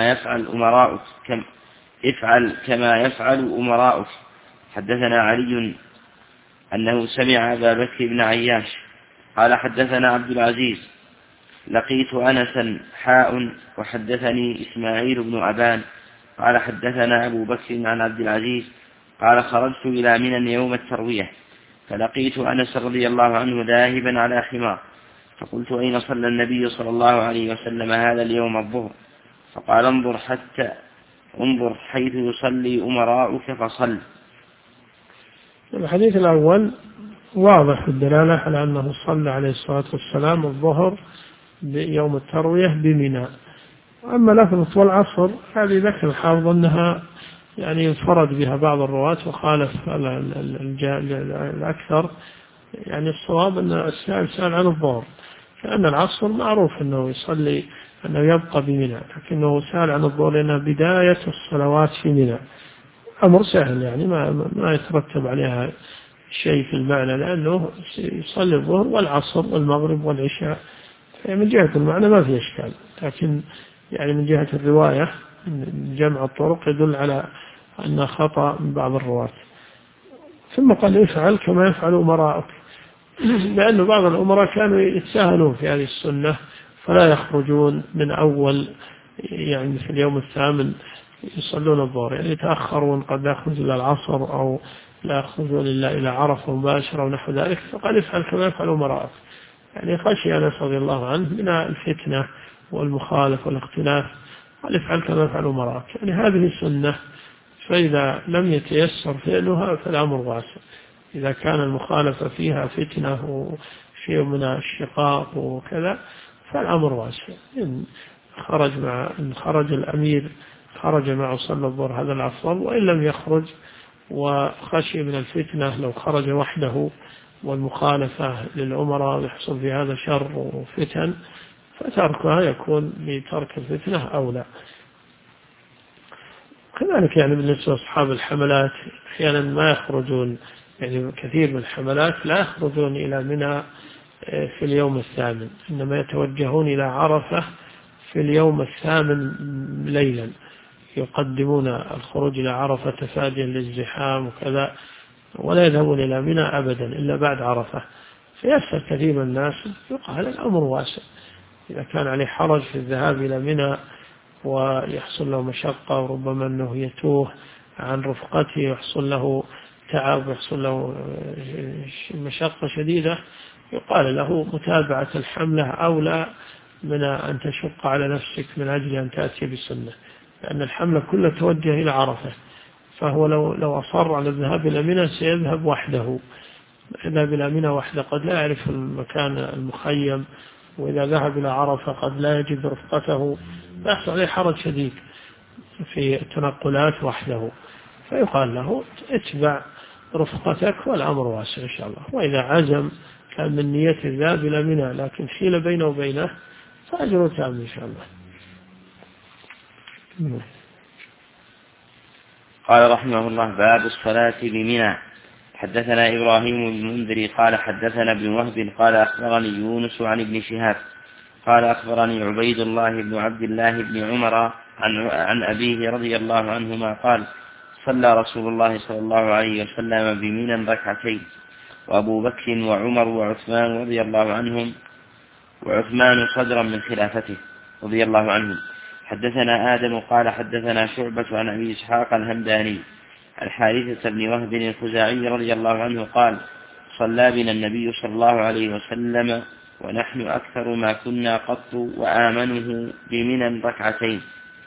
S1: كما يفعل أمراؤك. حدثنا علي أنه سمع أبا بكر بن عياش قال: حدثنا عبد العزيز لقيت أنسا وحدثني إسماعيل بن أبان قال: حدثنا أبو بكر عن عبد العزيز قال: خرجت إلى منى يوم التروية فلقيت أنس رضي الله عنه ذاهبا على حمار، فقلت: أين صلى النبي صلى الله عليه وسلم هذا اليوم الظهر؟ فقال: انظر حيث يصلي أمراؤك فصل.
S2: الحديث الأول واضح الدلالة على أنه صلى عليه الصلاة والسلام الظهر بيوم التروية بمنى. أما لفظة والعصر هذه ذكر الحافظ أنها يعني انفرد بها بعض الرواة وخالف الأكثر. يعني الصواب أن السائل سأل عن الظهر، لأن العصر معروف أنه يصلي أنه يبقى بمنى، لكنه سأل عن الظهر لأنها بداية الصلوات في منى. أمر سهل يعني ما يترتب عليها شيء في المعنى، لأنه يصلي الظهر والعصر والمغرب والعشاء، يعني من جهة المعنى ما في إشكال، لكن يعني من جهة الرواية جمع الطرق يدل على أن خطأ من بعض الرواة. ثم قال يفعل كما يفعل أمراءك، لأن بعض الأمراء كانوا يتساهلون في هذه السنة فلا يخرجون من أول، يعني في اليوم الثامن يصلون الظهر، يعني يتأخرون، قد لا يخرج إلى العصر أو لا يخرجون إلا إلى عرفة مباشرة ونحو ذلك. فقال يفعل كما يفعل أمراءك، يعني خشي أنس رضي الله عنه من الفتنة والمخالف والاختلاف، قال يفعل كما يفعل أمراءك، يعني هذه السنة، فإذا لم يتيسر فعلها فالأمر واسع. إذا كان المخالفة فيها فتنة وشيء من الشقاق وكذا فالأمر واسع. إن خرج الأمير خرج معه صلى الظهر هذا الأفضل، وإن لم يخرج وخشي من الفتنة لو خرج وحده والمخالفة للأمراء يحصل في هذا شر وفتن، فتركها يكون بترك الفتنة أولى. كذلك يعني بالنسبة لأصحاب الحملات أحيانا ما يخرجون، يعني كثير من الحملات لا يخرجون إلى منى في اليوم الثامن، إنما يتوجهون إلى عرفة في اليوم الثامن ليلا، يقدمون الخروج إلى عرفة تفاديا للزحام وكذا، ولا يذهبون إلى منى أبدا إلا بعد عرفة. فيسأل كثير من الناس، يقال الأمر واسع، إذا كان عليه حرج في الذهاب إلى منى ويحصل له مشقة وربما أنه يتوه عن رفقته ويحصل له تعب ويحصل له مشقة شديدة، يقال له متابعة الحملة أولى من أن تشق على نفسك من أجل أن تأتي بالسنة، لأن الحملة كلها توجه إلى عرفة، فهو لو أصر على الذهاب إلى منى سيذهب وحده، يذهب إلى منى وحده قد لا يعرف المكان المخيم، وإذا ذهب إلى عرفة قد لا يجد رفقته، فيحصل عليه حرج شديد في التنقلات وحده، فيقال له اتبع رفقتك والأمر واسع إن شاء الله. وإذا عزم كان من نية الذهاب إلى منى لكن حيل بينه وبينه فأجره تام إن شاء الله.
S1: قال رحمه الله: باب الصلاة بمنى. حدثنا إبراهيم بن المنذر قال حدثنا ابن وهب قال أخبرني يونس عن ابن شهاب قال أخبرني عبيد الله بن عبد الله بن عمر عن أبيه رضي الله عنهما قال: صلى رسول الله صلى الله عليه وسلم بمنى ركعتين، وأبو بكر وعمر وعثمان رضي الله عنهم، وعثمان صدرا من خلافته رضي الله عنهم. حدثنا آدم قال حدثنا شعبة عن أبي إسحاق الهمداني عن حارثة بن وهب الخزاعي رضي الله عنه قال: صلى بنا النبي صلى الله عليه وسلم ونحن أكثر ما كنا قط وآمنه بمنى ركعتين.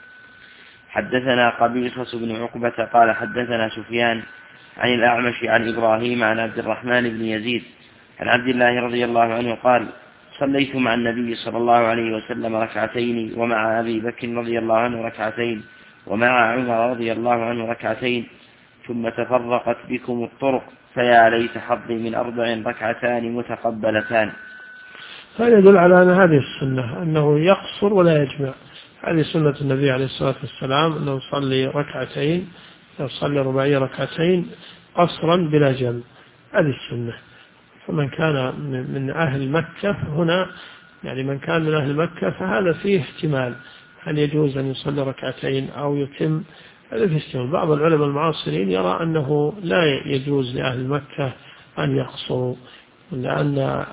S1: حدثنا قبيصة بن عقبة قال حدثنا سفيان عن الأعمش عن إبراهيم عن عبد الرحمن بن يزيد عن عبد الله رضي الله عنه قال: صليت مع النبي صلى الله عليه وسلم ركعتين، ومع أبي بكر رضي الله عنه ركعتين، ومع عمر رضي الله عنه ركعتين، ثم تفرقت بكم الطرق، فيا ليت حظي من 4 ركعتان متقبلتان.
S2: هذا يدل على أن هذه السنة أنه يقصر ولا يجمع، هذه سنة النبي عليه الصلاة والسلام أنه يصلي ركعتين، يصلي رباعية ركعتين قصرا بلا جمع، هذه السنة. فمن كان من أهل مكة هنا، يعني من كان من أهل مكة فهذا فيه احتمال، هل يجوز أن يصلي ركعتين أو يتم، هذا فيه احتمال. بعض العلماء المعاصرين يرى أنه لا يجوز لأهل مكة أن يقصروا، لأن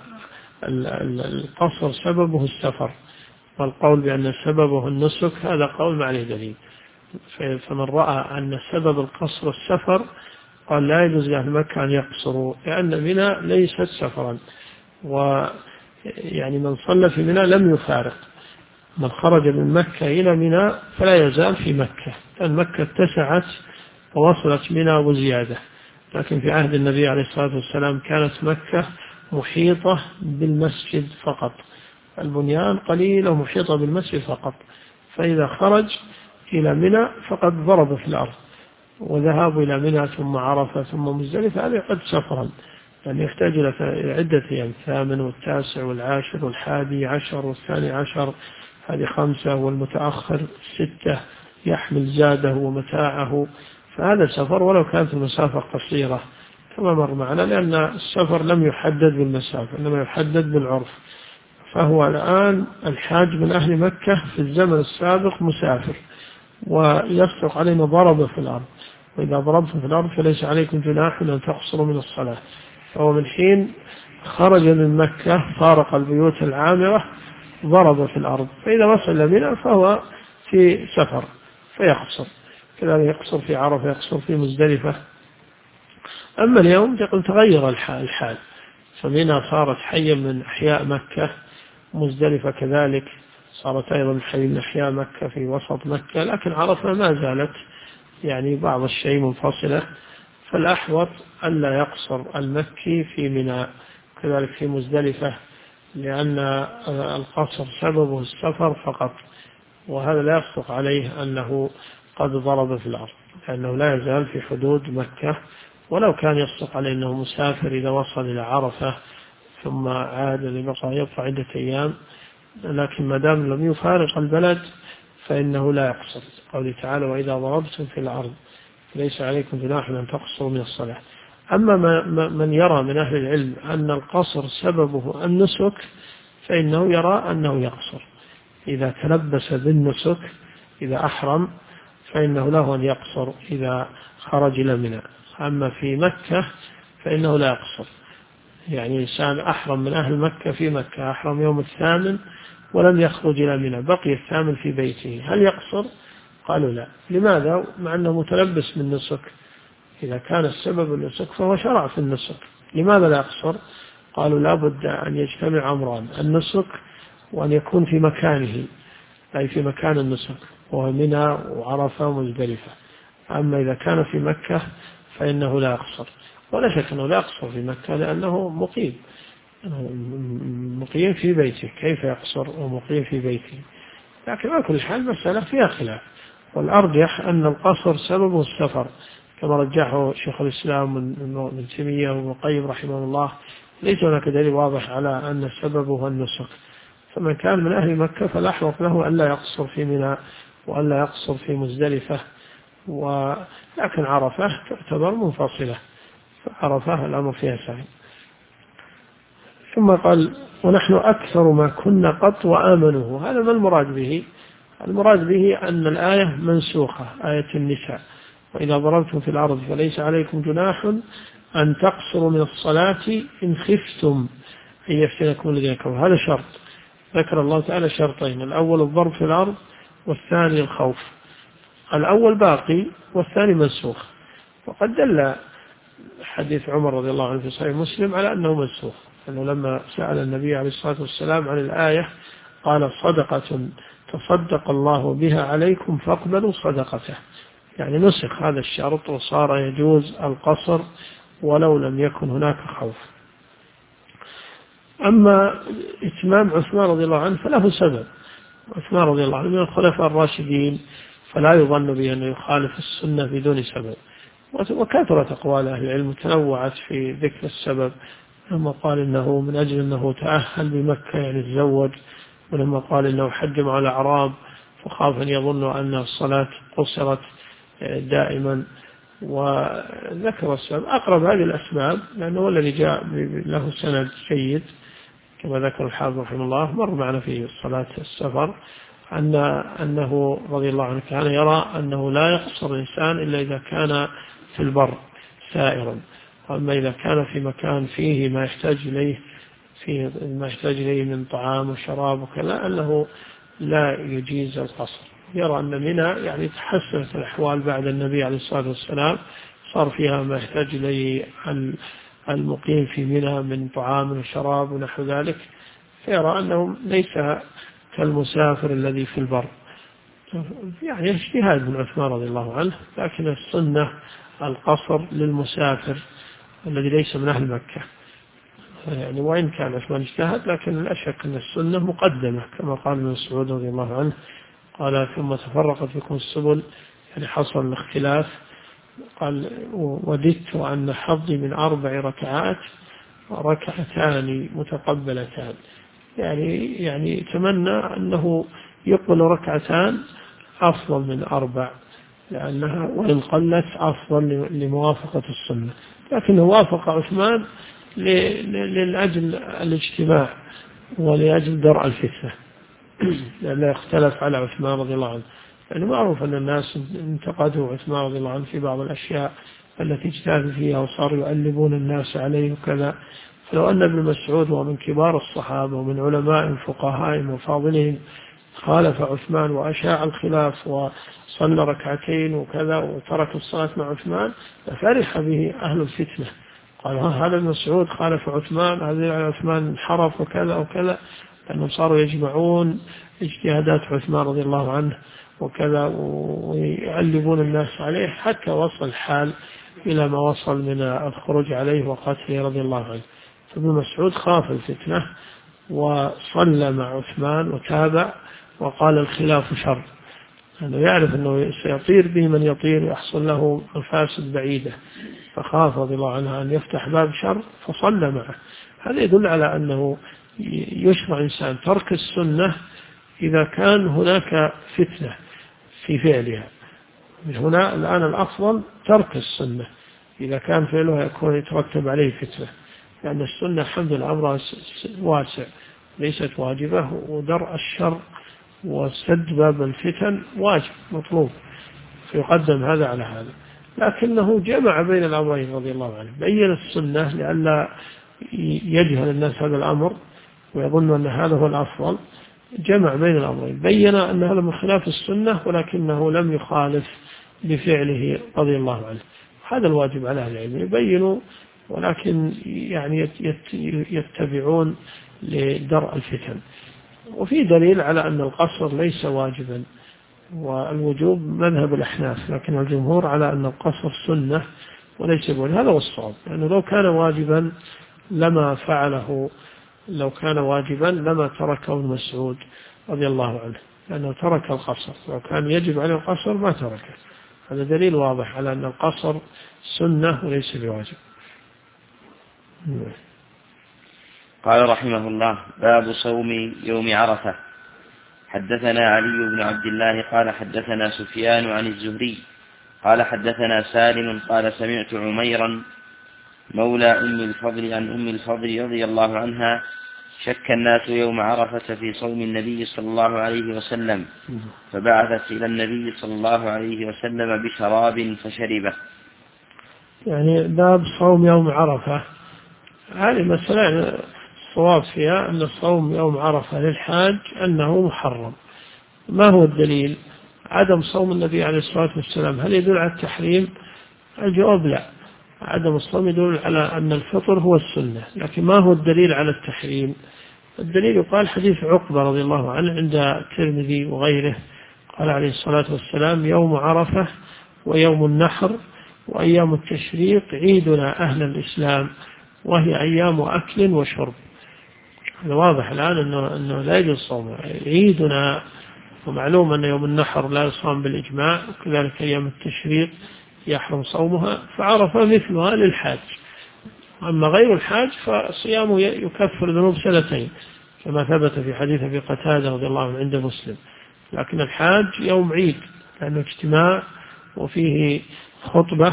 S2: القصر سببه السفر، والقول بأن سببه النسك هذا قول ما عليه دليل. فمن رأى أن سبب القصر السفر قال لا يجوز لأهل مكة أن يقصروا، لأن منى ليست سفرا، ويعني من صلى في منى لم يفارق، من خرج من مكة إلى منى فلا يزال في مكة، لأن مكة اتسعت ووصلت منى وزيادة. لكن في عهد النبي عليه الصلاة والسلام كانت مكة محيطة بالمسجد فقط، البنيان قليلة ومحيطة بالمسجد فقط، فإذا خرج إلى منى فقد ضرب في الأرض، وذهاب إلى منى ثم عرفة ثم مزدلفة هذا قد سفرا، لأن يحتاج إلى عدة أيام، 8 والتاسع والعاشر والحادي عشر والثاني عشر، هذه 5، والمتأخر 6 يحمل زاده ومتاعه، فهذا سفر ولو كانت المسافة قصيرة كما مر معنا، لأن السفر لم يحدد بالمسافة إنما يحدد بالعرف. فهو الآن الحاج من أهل مكة في الزمن السابق مسافر ويصدق علينا ضرب في الأرض، وإذا ضربتم في الأرض فليس عليكم جناح أن تقصروا من الصلاة. فهو من حين خرج من مكة فارق البيوت العامرة ضرب في الأرض، فإذا وصل منى فهو في سفر فيقصر، كذلك يقصر في عرفة، يقصر في مزدلفة. أما اليوم يقول تغير الحال، فمنى صارت حيا من أحياء مكة، مزدلفة كذلك صارت أيضا حي من أحياء مكة في وسط مكة، لكن عرفة ما زالت يعني بعض الشيء منفصلة. فالأحوط ألا يقصر المكي في منى، كذلك في مزدلفة، لأن القصر سببه السفر فقط، وهذا لا يصدق عليه أنه قد ضرب في الأرض، لأنه لا يزال في حدود مكة. ولو كان يصدق عليه أنه مسافر إذا وصل إلى عرفة ثم عاد يبقى عدة أيام، لكن ما دام لم يفارق البلد فإنه لا يقصر. قوله تعالى وإذا ضربتم في الأرض ليس عليكم جناح أن تقصروا من الصلاة. أما من يرى من أهل العلم أن القصر سببه النسك فإنه يرى أنه يقصر إذا تلبس بالنسك، إذا أحرم فإنه له أن يقصر إذا خرج إلى منى. أما في مكة فإنه لا يقصر، يعني إنسان أحرم من أهل مكة في مكة، أحرم يوم 8 ولم يخرج إلى منى، بقي 8 في بيته، هل يقصر؟ قالوا لا. لماذا؟ مع أنه متلبس بالنسك، إذا كان السبب النسك فهو شرع في النسك، لماذا لا يقصر؟ قالوا لا بد أن يجتمع أمران، النسك وأن يكون في مكانه، أي في مكان النسك وهو منى وعرفة ومزدلفة. أما إذا كان في مكة فإنه لا يقصر، ولا شك أنه لا يقصر في مكة لأنه مقيم في بيته، كيف يقصر ومقيم في بيته؟ لكن على كل حال مسألة فيها خلاف، والأرجح أن القصر سببه السفر كما رجحه شيخ الإسلام ابن تيمية وابن القيم رحمه الله. ليس هناك دليل واضح على أن سببه النسك، فمن كان من أهل مكة فالأحوط له ألا يقصر في منى وألا يقصر في مزدلفة، ولكن عرفة تعتبر منفصلة، فعرفة الأمر فيها سهل. ثم قال ونحن أكثر ما كنا قط وآمنوه. هذا ما المراد به؟ المراد به أن الآية منسوخة، آية النساء وإذا ضربتم في الأرض فليس عليكم جناح أن تقصروا من الصلاة إن خفتم أن يفتنكم الذين كفروا. هذا شرط، ذكر الله تعالى شرطين، الأول الضرب في الأرض والثاني الخوف. الأول باقي والثاني منسوخ، وقد دل حديث عمر رضي الله عنه في صحيح مسلم على أنه منسوخ، أنه لما سأل النبي عليه الصلاة والسلام عن الآية قال صدقة تصدق الله بها عليكم فاقبلوا صدقته، يعني نسخ هذا الشرط وصار يجوز القصر ولو لم يكن هناك خوف. أما إتمام عثمان رضي الله عنه فله سبب، عثمان رضي الله عنه من الخلفاء الراشدين فلا يظن به أنه يخالف السنة بدون سبب، وكثرت أقوال أهل العلم تنوعت في ذكر السبب، لما قال إنه من أجل أنه تأهل بمكة يعني تزوج، ولما قال إنه حج مع الأعراب فخاف أن يظنوا أن الصلاة قصرت دائما، وذكر السبب أقرب هذه الأسباب لأنه الذي جاء له سند جيد كما ذكر الحافظ رحمه الله، مر معنا في صلاة السفر أنه رضي الله عنه كان يرى أنه لا يقصر الإنسان إلا إذا كان في البر سائرا، وأما إذا كان في مكان فيه ما يحتاج إليه من طعام وشراب وكذا أنه لا يجيز القصر. يرى أن منى يعني تحسنت الأحوال بعد النبي عليه الصلاة والسلام، صار فيها ما يحتاج إليه المقيم في منى من طعام وشراب ونحو ذلك، فيرى أنه ليس كالمسافر الذي في البر. يعني اجتهاد من عثمان رضي الله عنه، لكن السنة القصر للمسافر الذي ليس من أهل مكة، يعني وإن كان عثمان اجتهد لكن لا شك أن السنة مقدمة كما قال ابن مسعود رضي الله عنه قال ثم تفرقت بكم السبل، يعني حصل الاختلاف، قال وددت أن حظي من 4 ركعات ركعتان متقبلتان، يعني يتمنى أنه يقبل ركعتان أفضل من 4، لأنها وإن قلت أفضل لموافقة السنة، لكنه وافق عثمان لأجل الاجتماع ولأجل درء الفتنة، لأنه اختلف على عثمان رضي الله عنه. يعني معروف أن الناس انتقدوا عثمان رضي الله عنه في بعض الأشياء التي اجتهد فيها وصاروا يؤلبون الناس عليه وكذا. فلو أن ابن مسعود ومن كبار الصحابة ومن علماء فقهاء وفاضلين خالف عثمان وأشاع الخلاف وصلى ركعتين وكذا وترك الصلاة مع عثمان ففرح به أهل الفتنة، قال هذا ابن مسعود خالف عثمان، هذا عثمان انحرف وكذا وكذا، لأنهم صاروا يجمعون اجتهادات عثمان رضي الله عنه وكذا ويعلبون الناس عليه، حتى وصل الحال إلى ما وصل من الخروج عليه وقتله رضي الله عنه. فابن مسعود خاف الفتنة وصلى مع عثمان وتابع وقال الخلاف شر، أنه يعرف أنه سيطير به من يطير ويحصل له مفاسد بعيدة، فخاف رضي الله عنه أن يفتح باب شر فصلى معه. هذا يدل على أنه يشرع إنسان ترك السنة إذا كان هناك فتنة في فعلها. من هنا الآن الأفضل ترك السنة إذا كان فعلها يكون يترتب عليه فتنة، لأن السنة الحمد لله أمرها واسع ليست واجبة، ودرء الشر وسد باب الفتن واجب مطلوب، فيقدم هذا على هذا. لكنه جمع بين الأمرين رضي الله عنه، بين السنة لئلا يجهل الناس هذا الأمر ويظن أن هذا هو الأفضل، جمع بين الأمرين، بين أن هذا من خلاف السنة ولكنه لم يخالف بفعله رضي الله عنه. هذا الواجب على أهل العلم، يبينوا ولكن يعني يتبعون لدرء الفتن. وفي دليل على أن القصر ليس واجبا، والوجوب مذهب الأحناف، لكن الجمهور على أن القصر سنة وليس بواجب. هذا هو الصواب، لأنه لو كان واجبا لما فعله، لو كان واجبا لما تركه ابن مسعود رضي الله عنه، لأنه ترك القصر، لو كان يجب عليه القصر ما تركه. هذا دليل واضح على أن القصر سنة وليس بواجب.
S1: قال رحمه الله: باب صوم يوم عرفة. حدثنا علي بن عبد الله قال حدثنا سفيان عن الزهري قال حدثنا سالم قال سمعت عميرا مولى أم الفضل عن أم الفضل رضي الله عنها: شك الناس يوم عرفة في صوم النبي صلى الله عليه وسلم، فبعثت إلى النبي صلى الله عليه وسلم بشراب فشربه.
S2: يعني باب صوم يوم عرفة، هذه مسألة الصواب فيها أن صوم يوم عرفة للحاج أنه محرم. ما هو الدليل؟ عدم صوم النبي عليه الصلاة والسلام هل يدل على التحريم؟ الجواب لا، عدم الصوم يدل على أن الفطر هو السنة. لكن ما هو الدليل على التحريم؟ الدليل يقال حديث عقبة رضي الله عنه عند الترمذي وغيره، قال عليه الصلاة والسلام: يوم عرفة ويوم النحر وأيام التشريق عيدنا أهل الإسلام، وهي أيام أكل وشرب. هذا واضح الآن أنه لا يجوز صومه، عيدنا، ومعلوم أن يوم النحر لا يصام بالإجماع، وكذلك أيام التشريق يحرم صومها، فعرفة مثلها للحاج. أما غير الحاج فصيامه يكفر ذنوب سنتين كما ثبت في حديث أبي قتادة رضي الله عنه عند مسلم. لكن الحاج يوم عيد لأنه اجتماع وفيه خطبة،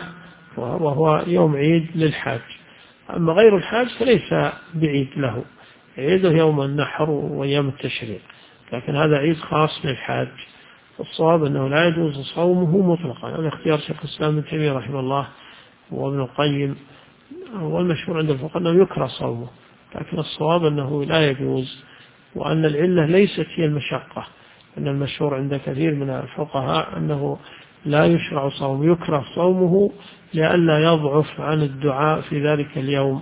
S2: وهو يوم عيد للحاج. أما غير الحاج فليس بعيد له، عيده يوم النحر وأيام التشريق، لكن هذا عيد خاص للحاج. الصواب أنه لا يجوز صومه مطلقا، هذا اختيار شيخ الإسلام ابن تيمية رحمه الله وابن القيم، والمشهور عند الفقهاء أنه يكره صومه، لكن الصواب أنه لا يجوز، وأن العلة ليست هي المشقة، أن المشهور عند كثير من الفقهاء أنه لا يشرع صومه، يكره صومه لئلا يضعف عن الدعاء في ذلك اليوم.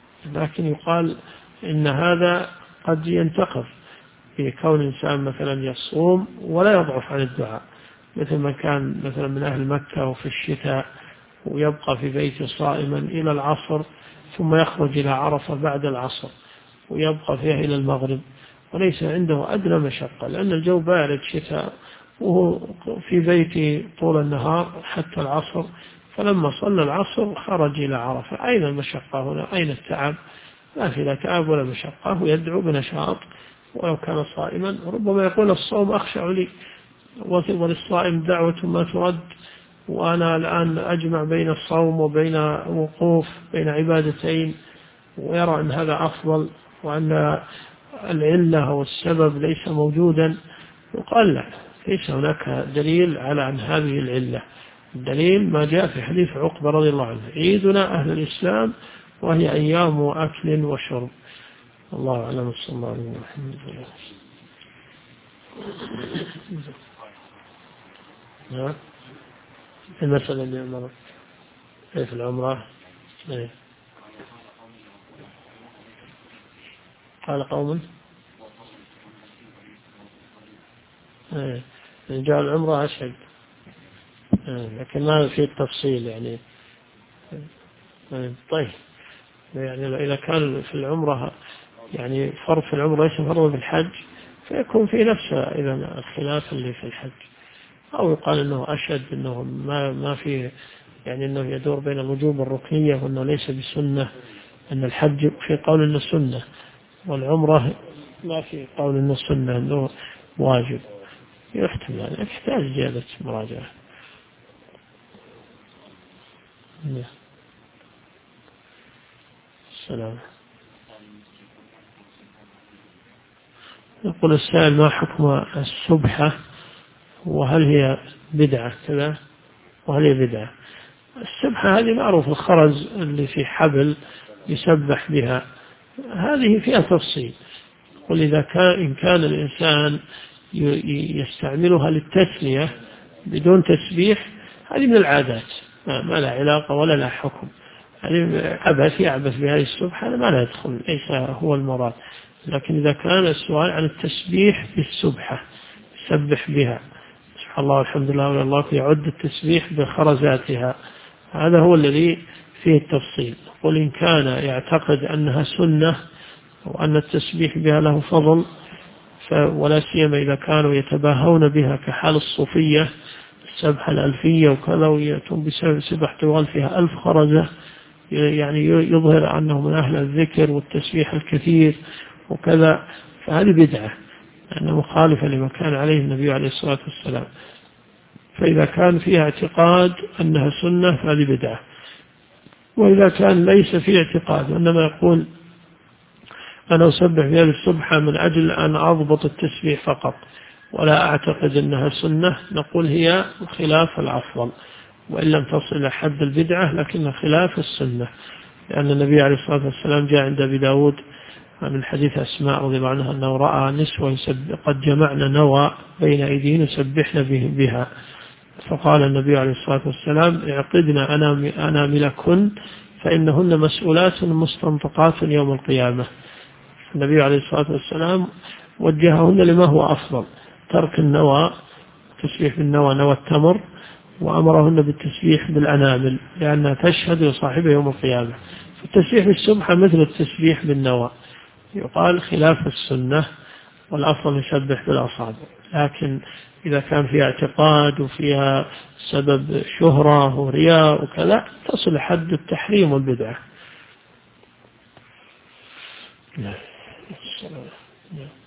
S2: لكن يقال إن هذا قد ينتقض في كون إنسان مثلا يصوم ولا يضعف عن الدعاء، مثل ما كان مثلا من أهل مكة وفي الشتاء ويبقى في بيته صائما إلى العصر، ثم يخرج إلى عرفة بعد العصر ويبقى فيها إلى المغرب، وليس عنده أدنى مشقة، لأن الجو بارد شتاء وهو في بيته طول النهار حتى العصر، فلما صلى العصر خرج إلى عرفة. أين المشقة هنا؟ أين التعب؟ ما في لا تعب ولا مشقة، ويدعو بنشاط ولو كان صائما. ربما يقول الصوم أخشع لي، وللصائم دعوة ما ترد، وأنا الآن أجمع بين الصوم وبين وقوف بين عبادتين، ويرى أن هذا أفضل وأن العلة والسبب ليس موجودا، يقال لا، ليس هناك دليل على أن هذه العلة. الدليل ما جاء في حديث عقبة رضي الله عنه: عيدنا أهل الإسلام وهي أيام أكل وشرب. الله أعلم. صلى الله عليه وسلم. المسألة اللي مرت في العمرة، قال قوم جاء العمرة أشهد، لكن ما في التفصيل يعني. طيب، يعني إذا كان في العمرة يعني فرض في العمرة ليس فرض في الحج، فيكون في نفسه إذا الخلاف اللي في الحج. أو يقال أنه أشهد أنه ما في، يعني أنه يدور بين الوجوب والركنية، وأنه ليس بسنة، أن الحج في قول أنه سنة، والعمرة ما في قول أنه سنة، أنه واجب. يحتمل، يعني يحتاج زيادة مراجعة. السلام. يقول السائل: ما حكم السبحة، وهل هي بدعة كذا، وهل هي بدعة؟ السبحة هذه معروف، الخرز اللي في حبل يسبح بها، هذه فيها تفصيل. ولذا إن كان الإنسان يستعملها للتسلية بدون تسبيح، هذه من العادات، ما لها علاقة ولا لها حكم. هذه عبث يعبث بهذه السبحة، ما لا يدخل، ليس هو المراد. لكن إذا كان السؤال عن التسبيح بالسبحة، يسبح بها سبحان الله والحمد لله ولا الله، يعد التسبيح بخرزاتها، هذا هو الذي فيه التفصيل. قل إن كان يعتقد أنها سنة وأن التسبيح بها له فضل، ولا سيما إذا كانوا يتباهون بها كحال الصوفية السبحة الألفية وكذا، ويأتون بسبح تغال فيها 1000 خرزة، يعني يظهر أنه من أهل الذكر والتسبيح الكثير وكذا، فهذه بدعة، لأنه مخالفة لما كان عليه النبي عليه الصلاة والسلام. فإذا كان فيها اعتقاد أنها سنة فهذه بدعة. وإذا كان ليس فيه اعتقاد، وإنما يقول أنا أسبح بهذه السبحة من أجل أن أضبط التسبيح فقط، ولا أعتقد أنها سنة، نقول هي خلاف الأفضل، وإن لم تصل إلى حد البدعة لكن خلاف السنة. لأن النبي عليه الصلاة والسلام جاء عند أبي داود من حديث أسماء رضي الله عنها أنه رأى نسوة قد جمعنا نوى بين أيديهن يسبحن بها، فقال النبي عليه الصلاة والسلام: اعقدنا أناملكن فإنهن مسؤولات مستنطقات يوم القيامة. النبي عليه الصلاة والسلام وجههن لما هو أفضل، ترك النوى، التسبيح بالنوى، نوى التمر، وأمرهن بالتسبيح بالأنامل لأنها تشهد لصاحبها يوم القيامة. فالتسبيح بالسبحة مثل التسبيح بالنوى، يقال خلاف السنة، والأفضل يسبح بالأصابع. لكن إذا كان فيها اعتقاد وفيها سبب شهرة ورياء وكذا، تصل حد التحريم والبدعة.